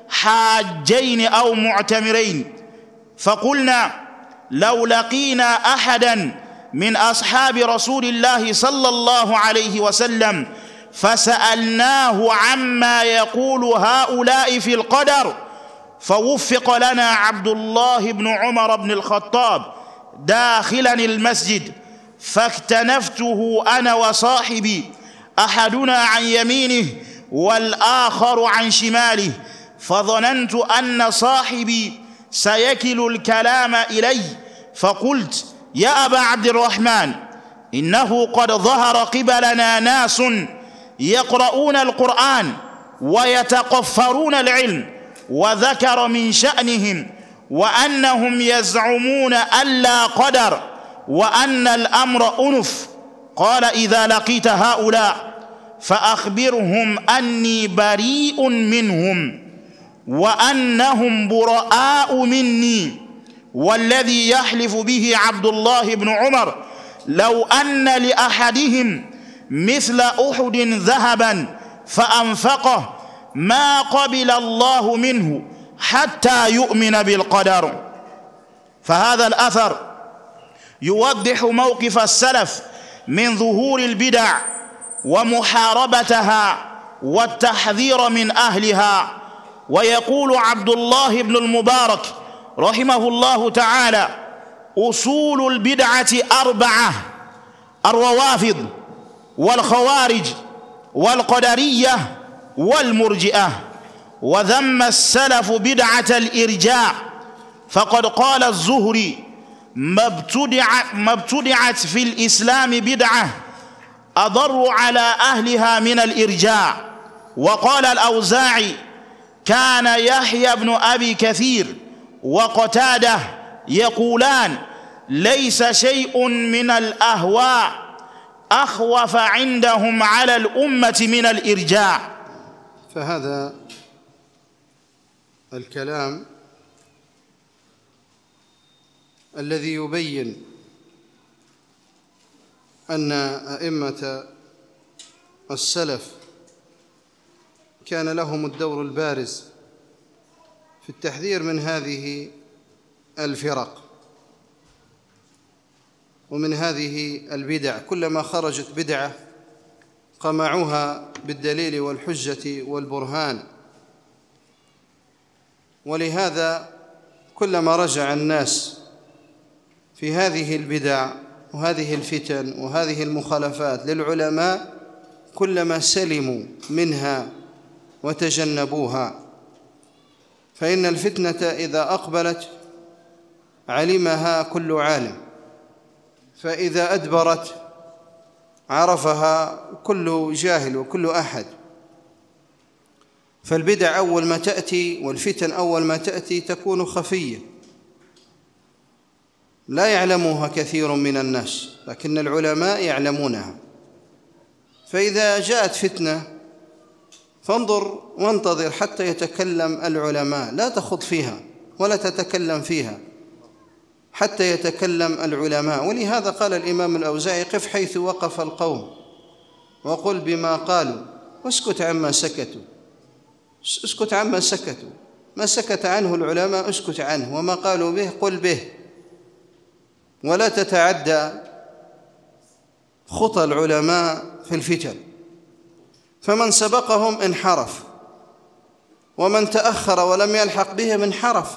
حاجين أو معتمرين، فقلنا: لو لقينا أحدا من أصحاب رسول الله صلى الله عليه وسلم فسألناه عما يقول هؤلاء في القدر، فوفق لنا عبد الله بن عمر بن الخطاب داخلا المسجد، فاكتنفته أنا وصاحبي، أحدنا عن يمينه والآخر عن شماله، فظننت أن صاحبي سيكل الكلام إلي، فقلت: يا أبا عبد الرحمن، إنه قد ظهر قبلنا ناس يقرؤون القرآن ويتقفرون العلم، وذكر من شأنهم وأنهم يزعمون ألا قدر وأن الأمر أنف. قال: إذا لقيت هؤلاء فأخبرهم أني بريء منهم وأنهم براء مني، والذي يحلف به عبد الله بن عمر لو أن لأحدهم مثل أحد ذهبا فأنفقه ما قبل الله منه حتى يؤمن بالقدر. فهذا الأثر يوضح موقف السلف من ظهور البدع ومحاربتها والتحذير من أهلها. ويقول عبد الله بن المبارك رحمه الله تعالى: أصول البدعة أربعة: الروافض والخوارج والقدرية والمرجئة. وذم السلف بدعة الإرجاء، فقد قال الزهري: ما ابتدع ما ابتدعت في الإسلام بدعة أضر على أهلها من الإرجاء. وقال الأوزاعي: كان يحيى بن أبي كثير وقتادة يقولان: ليس شيء من الأهواء أخوف عندهم على الأمة من الإرجاء. فهذا الكلام الذي يبين أن أئمة السلف كان لهم الدور البارز في التحذير من هذه الفرق ومن هذه البدع. كلما خرجت بدعة قمعوها بالدليل والحجة والبرهان. ولهذا كلما رجع الناس في هذه البدع وهذه الفتن وهذه المخالفات للعلماء كلما سلموا منها وتجنبوها. فإن الفتنة إذا أقبلت علمها كل عالم، فإذا أدبرت عرفها كل جاهل وكل أحد. فالبدع أول ما تأتي والفتن أول ما تأتي تكون خفية لا يعلمها كثير من الناس، لكن العلماء يعلمونها. فإذا جاءت فتنة فانظر وانتظر حتى يتكلم العلماء، لا تخض فيها ولا تتكلم فيها حتى يتكلم العلماء. ولهذا قال الإمام الأوزاعي: قف حيث وقف القوم وقل بما قالوا واسكت عما سكتوا. اسكت عما سكتوا، ما سكت عنه العلماء اسكت عنه، وما قالوا به قل به، ولا تتعدى خطى العلماء في الفتن. فمن سبقهم انحرف، ومن تأخر ولم يلحق بهم انحرف.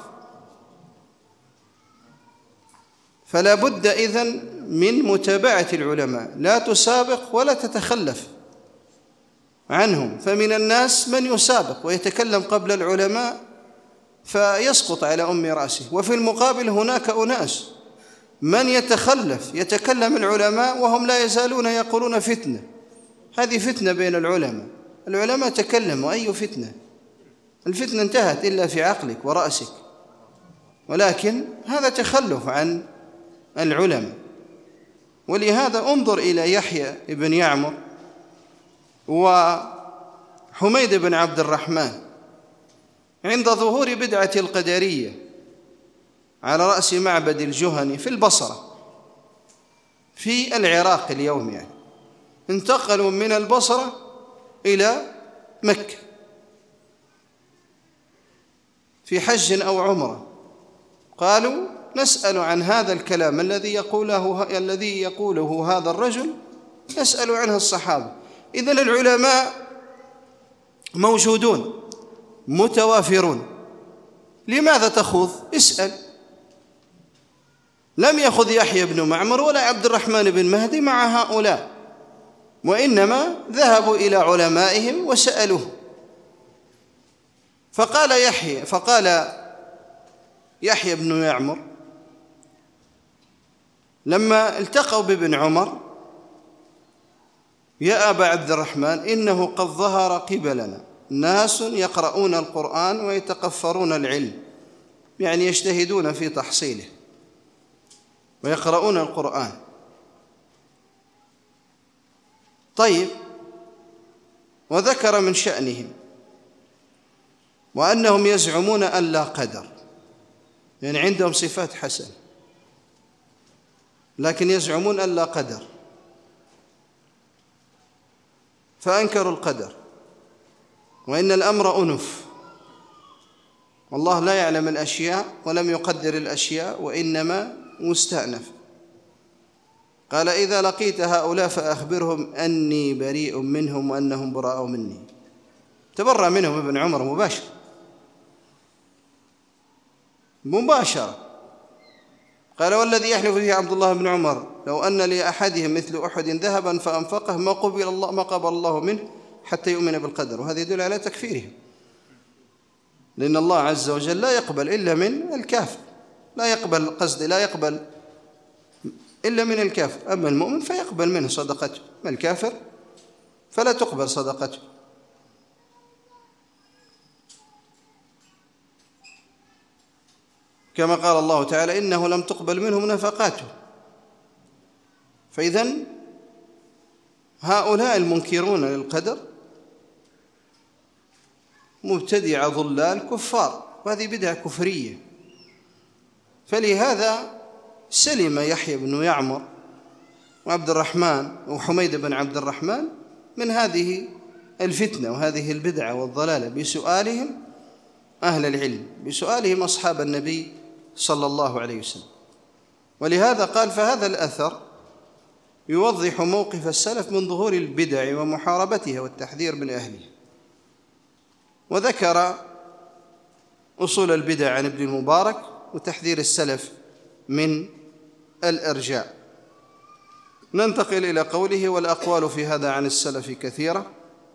فلا بد إذن من متابعة العلماء، لا تسابق ولا تتخلف عنهم. فمن الناس من يسابق ويتكلم قبل العلماء فيسقط على أم رأسه، وفي المقابل هناك أناس من يتخلف يتكلم العلماء وهم لا يزالون يقولون فتنة. هذه فتنة بين العلماء. العلماء تكلموا، أي فتنة؟ الفتنة انتهت إلا في عقلك ورأسك، ولكن هذا تخلف عن العلماء. ولهذا انظر إلى يحيى بن يعمر وحميد بن عبد الرحمن عند ظهور بدعة القدرية على رأس معبد الجهني في البصرة في العراق اليوم، يعني انتقلوا من البصرة إلى مكة في حج أو عمرة. قالوا: نسأل عن هذا الكلام الذي يقوله الذي يقوله هذا الرجل، نسأل عنه الصحابة. إذن العلماء موجودون متوافرون، لماذا تخوض؟ اسأل. لم يخذ يحيى بن معمر ولا عبد الرحمن بن مهدي مع هؤلاء، وإنما ذهبوا إلى علمائهم وسألوه. فقال يحيى فقال يحيى بن معمر لما التقوا بابن عمر: يا أبا عبد الرحمن، إنه قد ظهر قبلنا ناس يقرؤون القرآن ويتقفرون العلم، يعني يجتهدون في تحصيله ويقرؤون القرآن. طيب، وذكر من شأنهم وأنهم يزعمون أن لا قدر، يعني عندهم صفات حسنة لكن يزعمون أن لا قدر، فأنكروا القدر، وإن الأمر أنف، والله لا يعلم الأشياء ولم يقدر الأشياء وإنما مستأنف. قال: إذا لقيت هؤلاء فأخبرهم أني بريء منهم وأنهم براء مني. تبرأ منهم ابن عمر مباشر مباشرة. قال: والذي يحلف فيه عبد الله بن عمر لو أن لأحدهم مثل أحد ذهبا فأنفقه ما قبل الله ما قبل الله منه حتى يؤمن بالقدر. وهذا يدل على تكفيرهم، لأن الله عز وجل لا يقبل إلا من الكافر، لا يقبل قصدي لا يقبل إلا من الكافر، أما المؤمن فيقبل منه صدقته، أما الكافر فلا تقبل صدقته. كما قال الله تعالى: إنه لم تقبل منهم نفقاته. فإذن هؤلاء المنكرون للقدر مبتدع ضلال كفار، وهذه بدعة كفرية. فلهذا سلم يحيى بن يعمر وعبد الرحمن وحميد بن عبد الرحمن من هذه الفتنة وهذه البدعة والضلالة بسؤالهم أهل العلم، بسؤالهم أصحاب النبي صلى الله عليه وسلم. ولهذا قال: فهذا الأثر يوضح موقف السلف من ظهور البدع ومحاربتها والتحذير من أهلها. وذكر أصول البدع عن ابن المبارك وتحذير السلف من الإرجاء. ننتقل إلى قوله: والأقوال في هذا عن السلف كثيرة.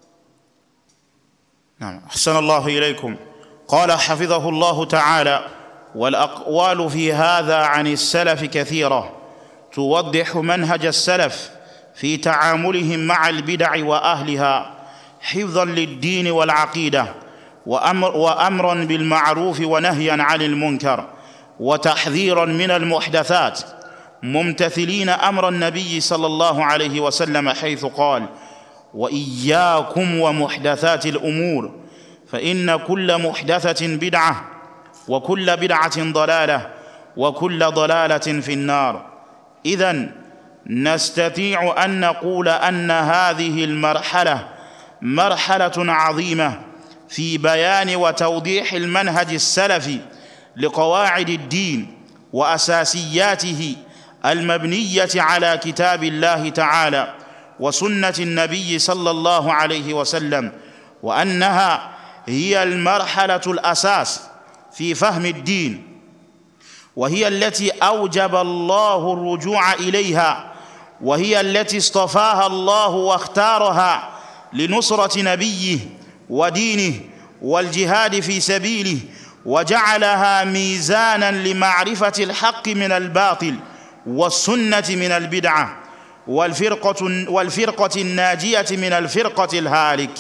نعم، أحسن الله إليكم. قال حفظه الله تعالى: والأقوال في هذا عن السلف كثيرة توضح منهج السلف في تعاملهم مع البدع وأهلها حفظا للدين والعقيدة، وأمر وأمرا بالمعروف ونهيا عن المنكر، وتحذيرا من المحدثات، ممتثلين أمر النبي صلى الله عليه وسلم حيث قال: وإياكم ومحدثات الأمور فإن كل محدثة بدعة وكل بدعة ضلالة وكل ضلالة في النار. إذن نستطيع أن نقول أن هذه المرحلة مرحلة عظيمة في بيان وتوضيح المنهج السلفي لقواعد الدين وأساسياته المبنية على كتاب الله تعالى وسنة النبي صلى الله عليه وسلم، وأنها هي المرحلة الأساس في فهم الدين، وهي التي أوجب الله الرجوع إليها، وهي التي اصطفاها الله واختارها لنصرة نبيه ودينه والجهاد في سبيله، وجعلها ميزانا لمعرفة الحق من الباطل والسنة من البدعة والفرقة, والفرقة الناجية من الفرقة الهالك.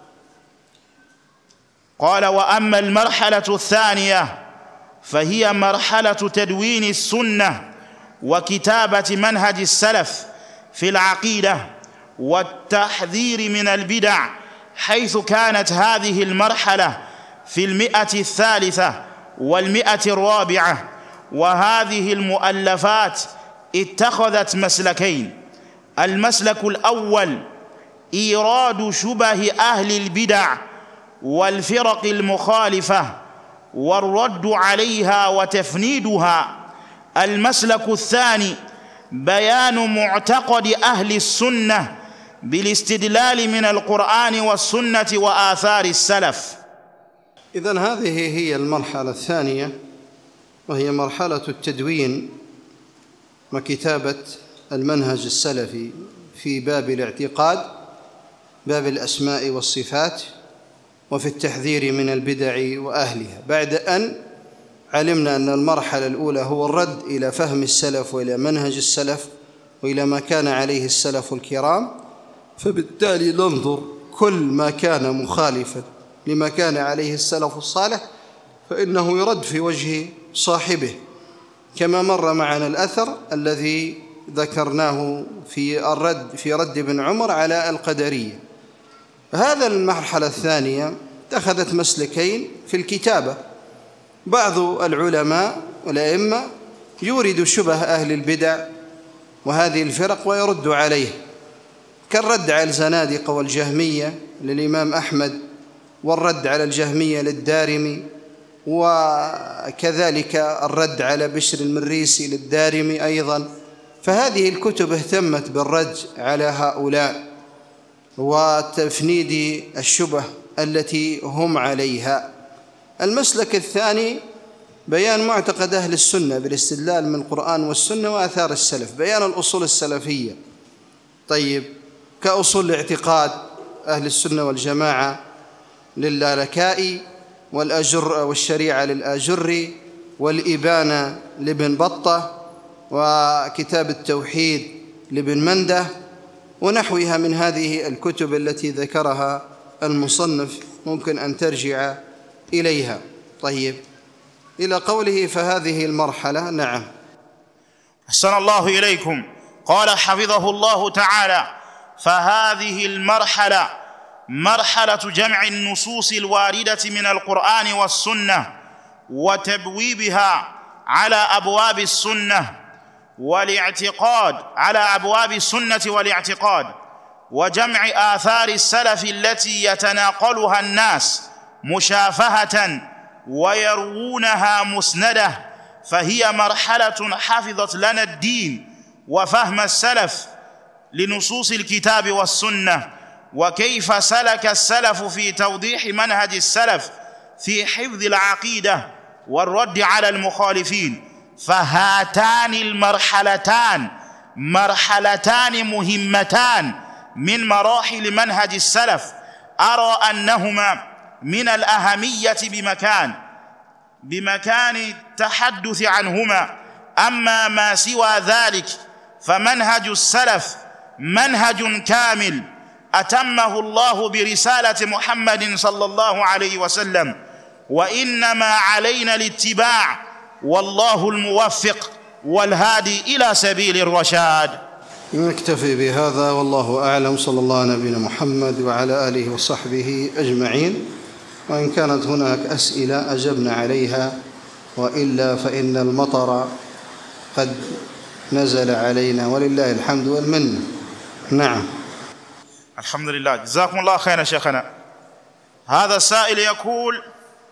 قال: وأما المرحلة الثانية فهي مرحلة تدوين السنة وكتابة منهج السلف في العقيدة والتحذير من البدع، حيث كانت هذه المرحلة في المئة الثالثة والمئة الرابعة. وهذه المؤلفات اتخذت مسلكين: المسلك الأول إيراد شبه أهل البدع والفرق المخالفة والرد عليها وتفنيدها. المسلك الثاني بيان معتقد أهل السنة بالاستدلال من القرآن والسنة وآثار السلف. إذن هذه هي المرحلة الثانية، وهي مرحلة التدوين وكتابة المنهج السلفي في باب الاعتقاد، باب الأسماء والصفات، وفي التحذير من البدع وأهلها. بعد أن علمنا أن المرحلة الأولى هو الرد إلى فهم السلف وإلى منهج السلف وإلى ما كان عليه السلف الكرام، فبالتالي ننظر كل ما كان مخالفا لما كان عليه السلف الصالح فإنه يرد في وجه صاحبه، كما مر معنا الأثر الذي ذكرناه في الرد في رد ابن عمر على القدرية. هذا المرحلة الثانية اتخذت مسلكين في الكتابة. بعض العلماء والأئمة يورد شبه أهل البدع وهذه الفرق ويرد عليه، كالرد على الزنادقة والجهمية للإمام أحمد، والرد على الجهمية للدارمي، وكذلك الرد على بشر المريسي للدارمي أيضا. فهذه الكتب اهتمت بالرد على هؤلاء وتفنيد الشبه التي هم عليها. المسلك الثاني بيان معتقد أهل السنة بالاستدلال من القرآن والسنة وآثار السلف، بيان الأصول السلفية. طيب، كأصول الاعتقاد أهل السنة والجماعة للالكائي، والأجر والشريعة للآجري، والإبانة لابن بطة، وكتاب التوحيد لابن منده، ونحوها من هذه الكتب التي ذكرها المصنف ممكن أن ترجع إليها. طيب، إلى قوله فهذه المرحلة. نعم، أحسن الله إليكم. قال حفظه الله تعالى: فهذه المرحلة مرحلة جمع النصوص الواردة من القرآن والسنة وتبويبها على أبواب السنة والاعتقاد على أبواب السنة والاعتقاد، وجمع آثار السلف التي يتناقلها الناس مشافهة ويروونها مسندة. فهي مرحلة حفظت لنا الدين وفهم السلف لنصوص الكتاب والسنة، وكيف سلك السلف في توضيح منهج السلف في حفظ العقيدة والرد على المخالفين. فهاتان المرحلتان مرحلتان مهمتان من مراحل منهج السلف، أرى أنهما من الأهمية بمكان بمكان التحدث عنهما. أما ما سوى ذلك فمنهج السلف منهج كامل أتمه الله برسالة محمد صلى الله عليه وسلم، وإنما علينا الاتباع، والله الموفق والهادي إلى سبيل الرشاد. نكتفي بهذا والله أعلم. صلى الله على نبينا محمد وعلى آله وصحبه أجمعين. وإن كانت هناك أسئلة أجبنا عليها، وإلا فإن المطر قد نزل علينا ولله الحمد والمنة. نعم، الحمد لله. جزاكم الله خيرا شيخنا. هذا السائل يقول: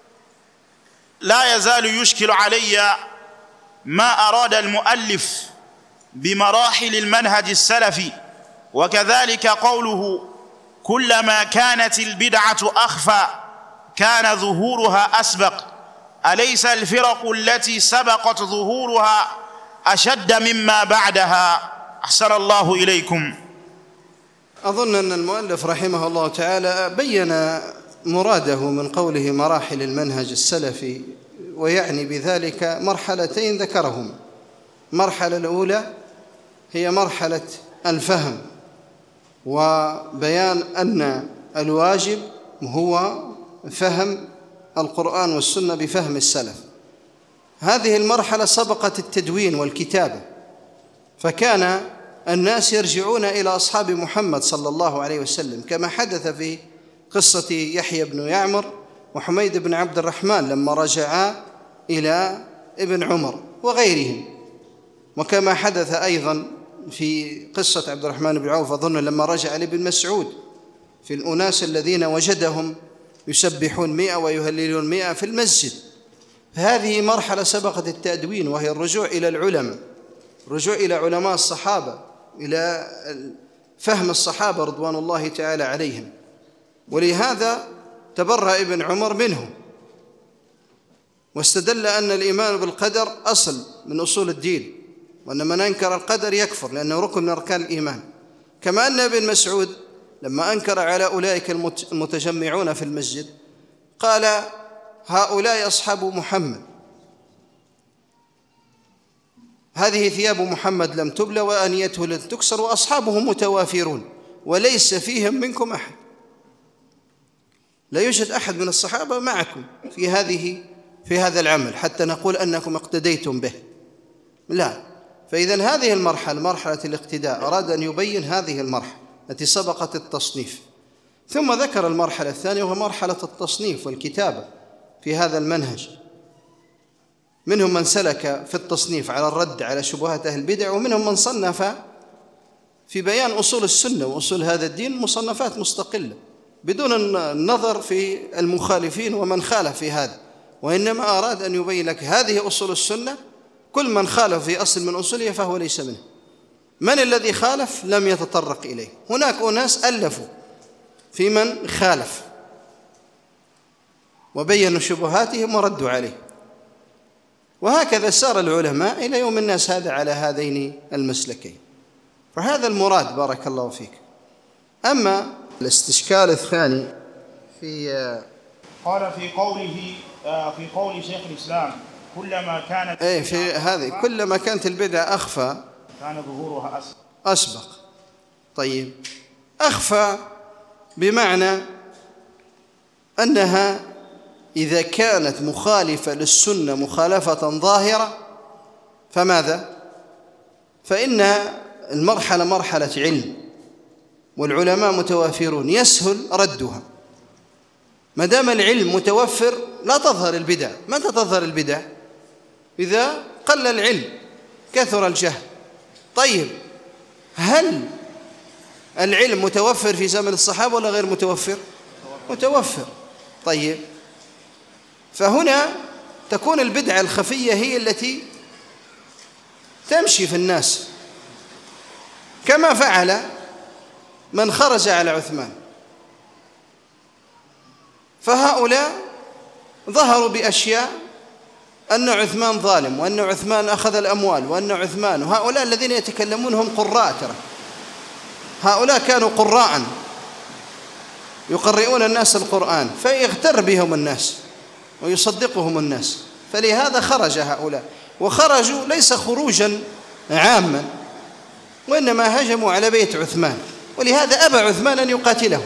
لا يزال يشكل علي ما أراد المؤلف بمراحل المنهج السلفي، وكذلك قوله: كلما كانت البدعة أخفى كان ظهورها أسبق. أليس الفرق التي سبقت ظهورها أشد مما بعدها؟ أحسن الله إليكم. أظن أن المؤلف رحمه الله تعالى بيّن مراده من قوله مراحل المنهج السلفي، ويعني بذلك مرحلتين ذكرهم. المرحلة الأولى هي مرحلة الفهم وبيان أن الواجب هو فهم القرآن والسنة بفهم السلف. هذه المرحلة سبقت التدوين والكتابة، فكان الناس يرجعون إلى أصحاب محمد صلى الله عليه وسلم، كما حدث في قصة يحيى بن يعمر وحميد بن عبد الرحمن لما رجعا إلى ابن عمر وغيرهم، وكما حدث أيضا في قصة عبد الرحمن بن عوف أظن لما رجع لابن مسعود في الأناس الذين وجدهم يسبحون مئة ويهللون مئة في المسجد. هذه مرحلة سبقت التدوين، وهي الرجوع إلى العلماء، الرجوع إلى علماء الصحابة، إلى فهم الصحابة رضوان الله تعالى عليهم، ولهذا تبرأ ابن عمر منهم، واستدل أن الإيمان بالقدر أصل من أصول الدين، وأن من أنكر القدر يكفر لأنه ركن من أركان الإيمان. كما أن ابن مسعود لما أنكر على أولئك المتجمعون في المسجد قال: هؤلاء أصحاب محمد، هذه ثياب محمد لم تبلى وأنيته لن تكسر وأصحابه متوافرون وليس فيهم منكم أحد. لا يوجد أحد من الصحابة معكم في هذه في هذا العمل حتى نقول أنكم اقتديتم به، لا. فإذن هذه المرحلة مرحلة الاقتداء أراد أن يبين هذه المرحلة التي سبقت التصنيف، ثم ذكر المرحلة الثانية وهي مرحلة التصنيف والكتابة في هذا المنهج. منهم من سلك في التصنيف على الرد على شبهات أهل البدع، ومنهم من صنف في بيان أصول السنة وأصول هذا الدين مصنفات مستقلة بدون النظر في المخالفين ومن خالف في هذا، وإنما أراد أن يبين لك هذه أصول السنة، كل من خالف في أصل من أصولها فهو ليس منه. من الذي خالف لم يتطرق إليه. هناك أناس ألفوا في من خالف وبينوا شبهاتهم وردوا عليه، وهكذا سار العلماء إلى يوم الناس هذا على هذين المسلكين. فهذا المراد بارك الله فيك. أما الاستشكال الثاني في قال في قوله في قول شيخ الإسلام كلما كانت أي في هذه كلما كانت البدعة أخفى كان ظهورها أسبق. أسبق. طيب، أخفى بمعنى أنها إذا كانت مخالفة للسنة مخالفة ظاهرة فماذا؟ فإن المرحلة مرحلة علم والعلماء متوافرون يسهل ردها. ما دام العلم متوفر لا تظهر البدع. متى تظهر البدع؟ إذا قل العلم كثر الجهل. طيب، هل العلم متوفر في زمن الصحابة ولا غير متوفر؟ متوفر. طيب، فهنا تكون البدعة الخفية هي التي تمشي في الناس، كما فعل من خرج على عثمان. فهؤلاء ظهروا بأشياء أن عثمان ظالم، وأن عثمان أخذ الأموال، وأن عثمان، وهؤلاء الذين يتكلمون هم قراء، ترى هؤلاء كانوا قراء يقرئون الناس القرآن، فيغتر بهم الناس ويصدقهم الناس. فلهذا خرج هؤلاء، وخرجوا ليس خروجا عاما، وإنما هجموا على بيت عثمان، ولهذا أبى عثمان أن يقاتلهم،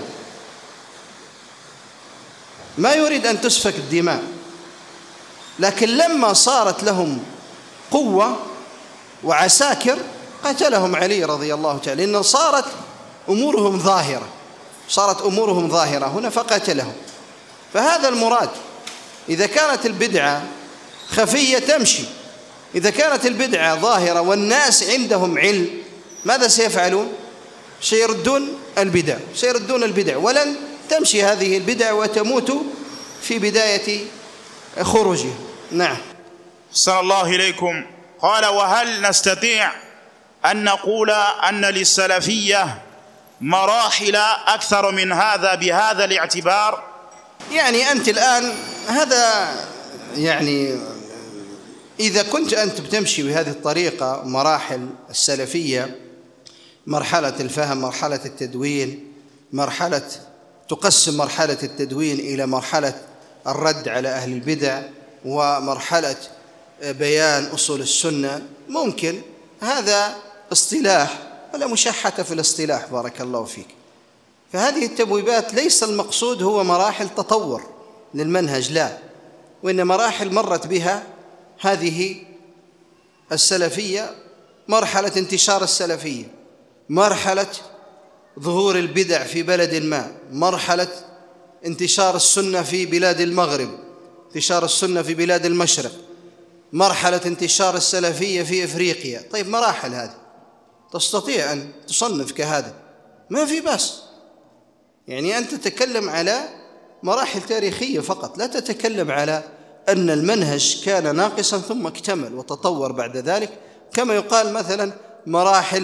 ما يريد أن تسفك الدماء. لكن لما صارت لهم قوة وعساكر قتلهم علي رضي الله تعالى، لأن صارت أمورهم ظاهرة صارت أمورهم ظاهرة هنا فقتلهم. فهذا المراد. إذا كانت البدعة خفية تمشي، إذا كانت البدعة ظاهرة والناس عندهم علم ماذا سيفعلون؟ سيردون البدع سيردون البدع ولن تمشي هذه البدع وتموت في بداية خروجها. نعم. أحسن الله إليكم. قال: وهل نستطيع أن نقول أن للسلفية مراحل أكثر من هذا بهذا الاعتبار؟ يعني أنت الآن هذا يعني إذا كنت أنت بتمشي بهذه الطريقة مراحل السلفية، مرحلة الفهم، مرحلة التدوين، مرحلة تقسم مرحلة التدوين إلى مرحلة الرد على أهل البدع ومرحلة بيان أصول السنة، ممكن هذا اصطلاح ولا مشحة في الاصطلاح بارك الله فيك. فهذه التبويبات ليس المقصود هو مراحل تطور للمنهج، لا، وإن مراحل مرت بها هذه السلفية، مرحلة انتشار السلفية، مرحلة ظهور البدع في بلد ما، مرحلة انتشار السنة في بلاد المغرب، انتشار السنة في بلاد المشرق، مرحلة انتشار السلفية في إفريقيا. طيب، مراحل هذه تستطيع أن تصنف كهذا، ما في بس. يعني أنت تتكلم على مراحل تاريخية فقط، لا تتكلم على أن المنهج كان ناقصا ثم اكتمل وتطور بعد ذلك، كما يقال مثلا مراحل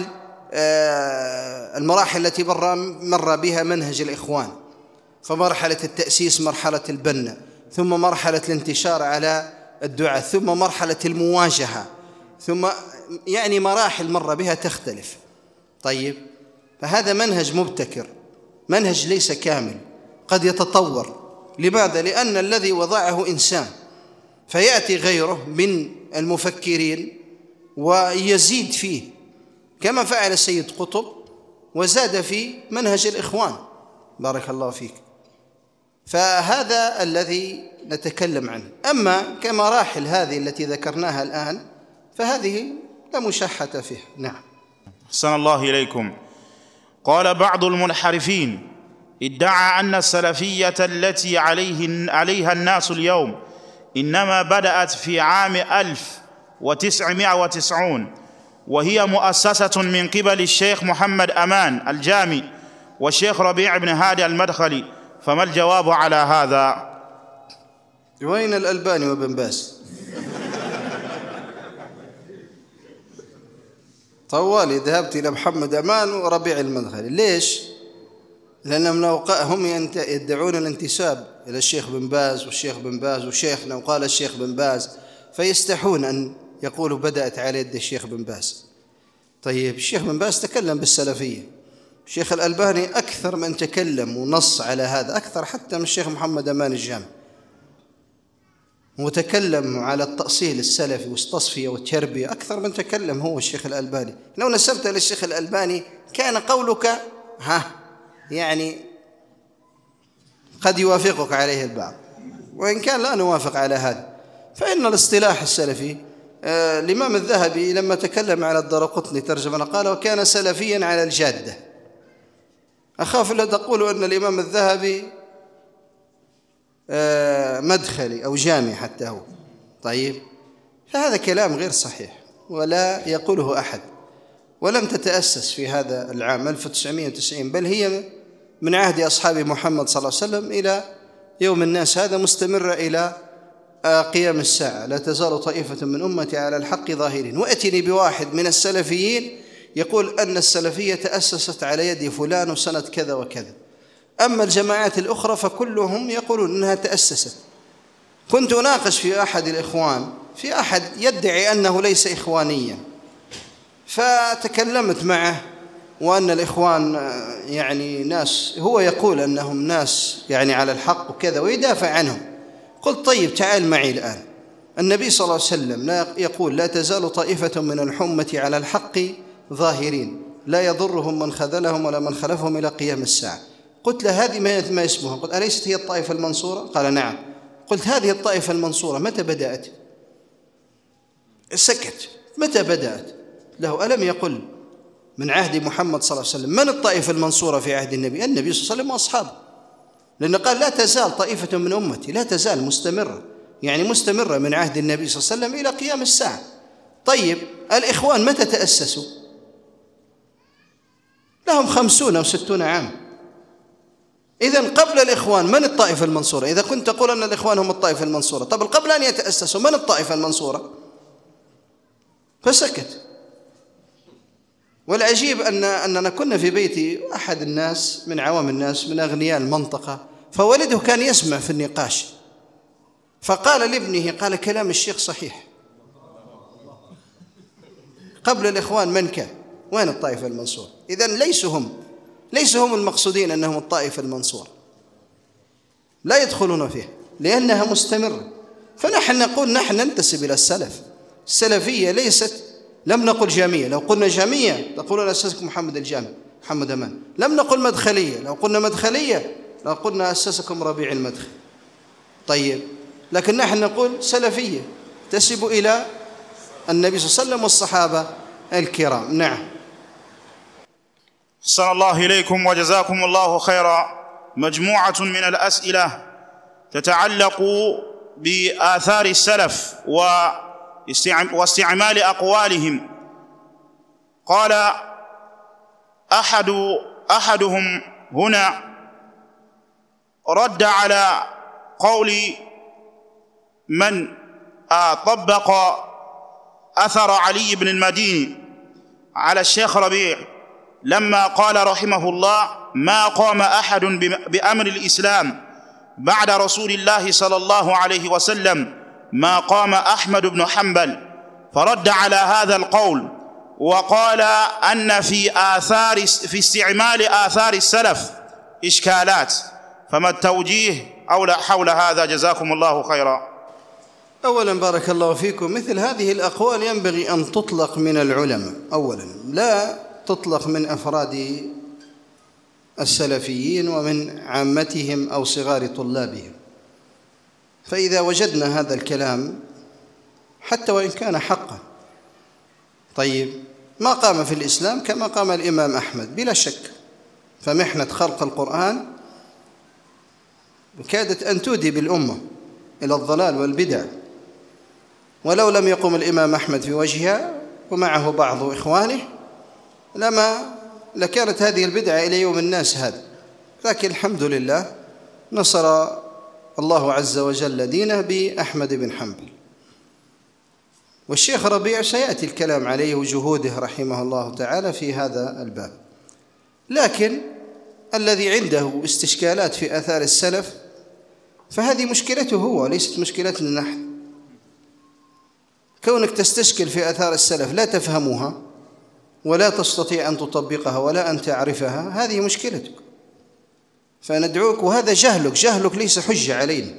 المراحل التي مر بها منهج الإخوان، فمرحلة التأسيس مرحلة البنة، ثم مرحلة الانتشار على الدعاة، ثم مرحلة المواجهة، ثم يعني مراحل مر بها تختلف. طيب، فهذا منهج مبتكر، منهج ليس كامل، قد يتطور. لماذا؟ لأن الذي وضعه إنسان، فيأتي غيره من المفكرين ويزيد فيه، كما فعل السيد قطب وزاد في منهج الإخوان. بارك الله فيك. فهذا الذي نتكلم عنه. أما كمراحل هذه التي ذكرناها الآن فهذه لا مشاحة فيها. نعم. أحسن الله إليكم. قال بعض المنحرفين ادعى أن السلفية التي عليه عليها الناس اليوم إنما بدأت في عام ألف وتسعمائة وتسعين، وهي مؤسسة من قبل الشيخ محمد أمان الجامي والشيخ ربيع بن هادي المدخلي، فما الجواب على هذا؟ وين الألباني وابن باز؟ طوالي ذهبت إلى محمد أمان وربيع المدخلي. ليش؟ لأنهم هم يدعون الانتساب إلى الشيخ بن باز والشيخ بن باز وشيخنا وقال الشيخ بن باز، فيستحون أن يقولوا بدأت على يد الشيخ بن باز. طيب، الشيخ بن باز تكلم بالسلفية، الشيخ الألباني أكثر من تكلم ونص على هذا، أكثر حتى من الشيخ محمد أمان الجامي، وتكلم على التأصيل السلفي والتصفية والتربية أكثر من تكلم هو الشيخ الألباني. لو نسبت للشيخ الألباني كان قولك ها يعني قد يوافقك عليه البعض، وإن كان لا نوافق على هذا. فإن الاصطلاح السلفي، آه الإمام الذهبي لما تكلم على الدارقطني ترجمة قال وكان سلفيا على الجادة. أخاف لا تقولوا أن الإمام الذهبي آه مدخلي أو جامع حتى هو. طيب، فهذا كلام غير صحيح ولا يقوله أحد، ولم تتأسس في هذا العام ألف وتسعمائة وتسعين، بل هي من عهد أصحاب محمد صلى الله عليه وسلم إلى يوم الناس هذا، مستمرة إلى قيام الساعة. لا تزال طائفة من أمتي على الحق ظاهرين. وأتني بواحد من السلفيين يقول أن السلفية تأسست على يد فلان وسنة كذا وكذا. أما الجماعات الأخرى فكلهم يقولون أنها تأسست. كنت أناقش في أحد الإخوان في أحد يدعي أنه ليس إخوانيا، فتكلمت معه وأن الإخوان يعني ناس، هو يقول أنهم ناس يعني على الحق وكذا ويدافع عنهم. قلت طيب تعال معي الآن. النبي صلى الله عليه وسلم لا يقول لا تزال طائفة من الحمة على الحق ظاهرين لا يضرهم من خذلهم ولا من خلفهم إلى قيام الساعة. قلت له هذه ما اسمها؟ قلت أليست هي الطائفة المنصورة؟ قال نعم. قلت هذه الطائفة المنصورة متى بدأت؟ سكت. متى بدأت؟ له ألم يقل من عهد محمد صلى الله عليه وسلم؟ من الطائفة المنصورة في عهد النبي؟ النبي صلى الله عليه وسلم وأصحابه، لأنه قال لا تزال طائفة من أمتي، لا تزال مستمرة، يعني مستمرة من عهد النبي صلى الله عليه وسلم إلى قيام الساعة. طيب، الإخوان متى تأسسوا؟ لهم خمسون أو ستون عام. إذن قبل الإخوان من الطائفة المنصورة؟ إذا كنت تقول أن الإخوان هم الطائفة المنصورة، طب قبل أن يتأسسوا من الطائفة المنصورة؟ فسكت. والعجيب أن أننا كنا في بيت أحد الناس من عوام الناس من أغنياء المنطقة، فولده كان يسمع في النقاش، فقال لابنه قال كلام الشيخ صحيح. قبل الإخوان من كان؟ وين الطائفة المنصورة؟ إذن ليسوا هم ليسوا هم المقصودين أنهم الطائفة المنصورة، لا يدخلون فيها لأنها مستمرة. فنحن نقول نحن ننتسب إلى السلف. السلفية ليست، لم نقل جامية. لو قلنا جامية تقولون أسسكم محمد الجامي محمد أمان. لم نقل مدخلية. لو قلنا مدخلية لو قلنا أسسكم ربيع المدخل. طيب، لكن نحن نقول سلفية تنتسب إلى النبي صلى الله عليه وسلم والصحابة الكرام. نعم. أحسن الله إليكم وجزاكم الله خيرا. مجموعة من الأسئلة تتعلق بآثار السلف واستعمال أقوالهم. قال أحد أحدهم هنا رد على قول من طبق أثر علي بن المديني على الشيخ ربيع لما قال رحمه الله: ما قام أحد بأمر الإسلام بعد رسول الله صلى الله عليه وسلم ما قام أحمد بن حنبل، فرد على هذا القول وقال أن في آثار في استعمال آثار السلف إشكالات. فما التوجيه حول هذا؟ جزاكم الله خيرا. أولا بارك الله فيكم، مثل هذه الأقوال ينبغي أن تطلق من العلماء أولا، لا تطلق من أفراد السلفيين ومن عامتهم أو صغار طلابهم. فإذا وجدنا هذا الكلام حتى وإن كان حقا، طيب ما قام في الإسلام كما قام الإمام أحمد بلا شك، فمحنة خلق القرآن كادت أن تودي بالأمة إلى الضلال والبدع، ولو لم يقم الإمام أحمد في وجهها ومعه بعض إخوانه لما لكانت هذه البدعة إلى يوم الناس هذا. لكن الحمد لله نصر الله عز وجل دينه بأحمد بن حنبل. والشيخ ربيع سيأتي الكلام عليه وجهوده رحمه الله تعالى في هذا الباب. لكن الذي عنده استشكالات في آثار السلف فهذه مشكلته هو، ليست مشكلتنا نحن. كونك تستشكل في آثار السلف لا تفهمها ولا تستطيع أن تطبقها ولا أن تعرفها، هذه مشكلتك، فندعوك. وهذا جهلك، جهلك ليس حجة علينا.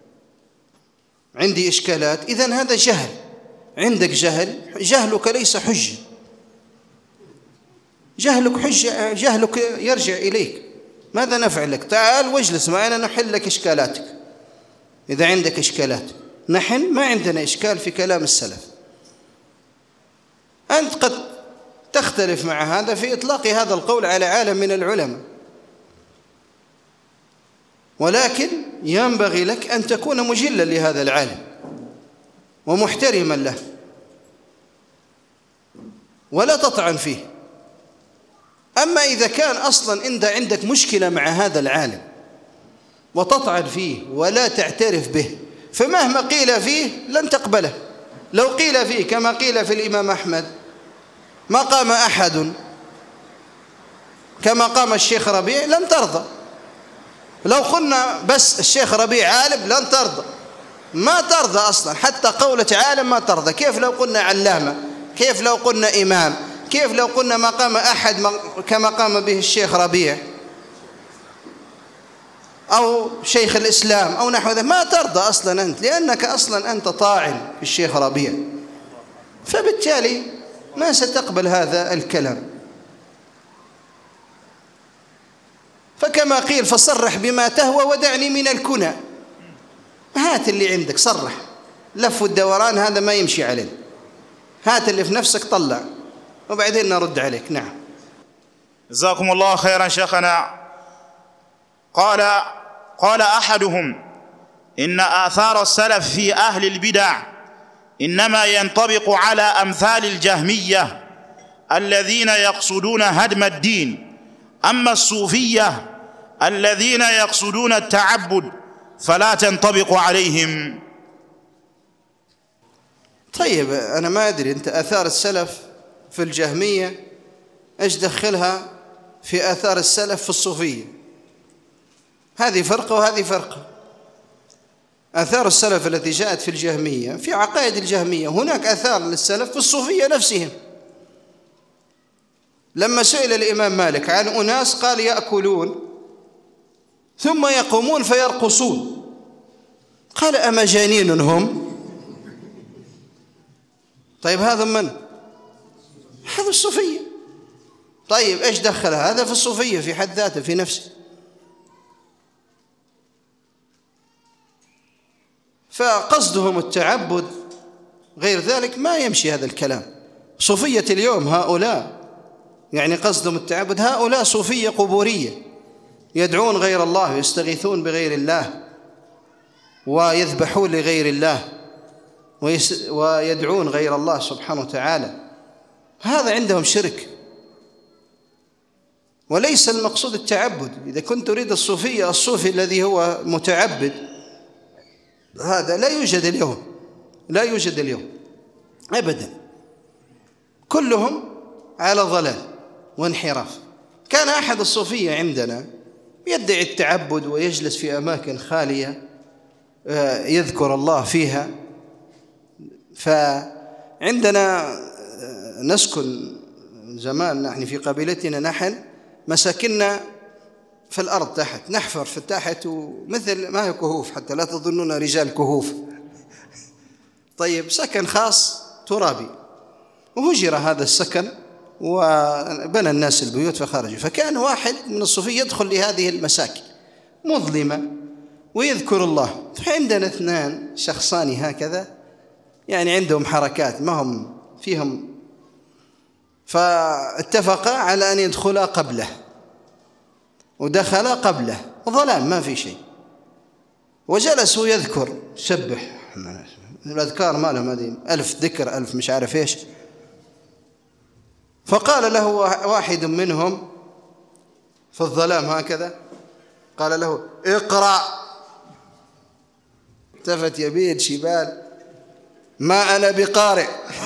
عندي إشكالات، إذن هذا جهل، عندك جهل، جهلك ليس حجة، جهلك حجة، جهلك يرجع إليك. ماذا نفعل لك؟ تعال واجلس معنا نحل لك إشكالاتك. إذا عندك إشكالات، نحن ما عندنا إشكال في كلام السلف. أنت قد تختلف مع هذا في إطلاق هذا القول على عالم من العلماء، ولكن ينبغي لك أن تكون مجلا لهذا العالم ومحترما له ولا تطعن فيه. أما إذا كان أصلا أنت عندك مشكلة مع هذا العالم وتطعن فيه ولا تعترف به، فمهما قيل فيه لن تقبله. لو قيل فيه كما قيل في الإمام أحمد ما قام أحد كما قام الشيخ ربيع لن ترضى. لو قلنا بس الشيخ ربيع عالم لن ترضى، ما ترضى أصلا، حتى قولة عالم ما ترضى. كيف لو قلنا علامة؟ كيف لو قلنا إمام؟ كيف لو قلنا ما قام أحد كما قام به الشيخ ربيع أو شيخ الإسلام أو نحو ذلك؟ ما ترضى أصلا أنت، لأنك أصلا أنت طاعن في الشيخ ربيع، فبالتالي ما ستقبل هذا الكلام. فكما قيل فصرح بما تهوى ودعني من الكنى. هات اللي عندك صرح، لف والدوران هذا ما يمشي علينا. هات اللي في نفسك طلع وبعدين نرد عليك. نعم. جزاكم الله خيرا شيخنا. قال قال أحدهم: إن آثار السلف في أهل البدع إنما ينطبق على أمثال الجهمية الذين يقصدون هدم الدين، أما الصوفية الذين يقصدون التعبد فلا تنطبق عليهم. طيب أنا ما أدري أنت آثار السلف في الجهمية إيش دخلها في آثار السلف في الصوفية؟ هذه فرقة وهذه فرقة. آثار السلف التي جاءت في الجهمية في عقائد الجهمية، هناك آثار للسلف في الصوفية نفسهم. لما سئل الإمام مالك عن أناس قال: يأكلون ثم يقومون فيرقصون. قال: أمجانين هم؟ طيب هذا من؟ هذا الصوفية. طيب إيش دخل هذا في الصوفية في حد ذاته في نفسه؟ فقصدهم التعبد غير ذلك ما يمشي هذا الكلام. صوفية اليوم هؤلاء يعني قصدهم التعبد، هؤلاء صوفية قبورية يدعون غير الله ويستغيثون بغير الله ويذبحون لغير الله ويدعون غير الله سبحانه وتعالى. هذا عندهم شرك، وليس المقصود التعبد. إذا كنت تريد الصوفية، الصوفي الذي هو متعبد هذا لا يوجد اليوم، لا يوجد اليوم أبدا، كلهم على ضلال. وانحراف. كان أحد الصوفية عندنا يدعي التعبد ويجلس في أماكن خالية يذكر الله فيها. فعندنا نسكن زمان نحن في قبيلتنا نحن مساكننا في الأرض تحت، نحفر في التحت ومثل ما هي كهوف، حتى لا تظنون رجال كهوف. طيب سكن خاص ترابي، وهجر هذا السكن وبنى الناس البيوت فخرجوا. فكان واحد من الصوفية يدخل لهذه المساكن مظلمة ويذكر الله. فعندنا اثنان شخصان هكذا يعني عندهم حركات ما هم فيهم، فاتفقا على أن يدخلا قبله، ودخلا قبله ظلام ما في شيء، وجلسوا يذكر سبح الأذكار ما لهم هذه ألف ذكر ألف مش عارف إيش. فقال له واحد منهم في الظلام هكذا، قال له اقرأ. التفت يمين شمال، ما أنا بقارئ.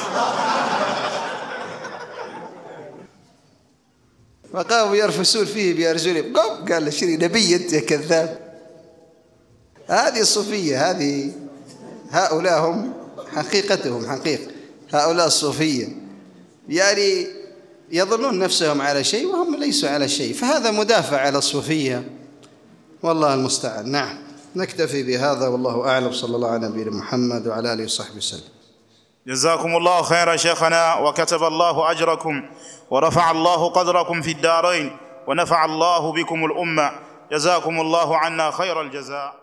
فقاموا يرفسون فيه بأرجلهم. قم قال له شري نبي أنت يا كذاب. هذه الصوفية، هذه هؤلاء هم حقيقتهم حقيقة هؤلاء الصوفية، يعني يظنون نفسهم على شيء وهم ليسوا على شيء. فهذا مدافع على الصوفية والله المستعان. نعم نكتفي بهذا والله أعلم. صلى الله على نبينا محمد وعلى آله وصحبه وسلم. جزاكم الله خيرا شيخنا، وكتب الله أجركم، ورفع الله قدركم في الدارين، ونفع الله بكم الأمة. جزاكم الله عنا خير الجزاء.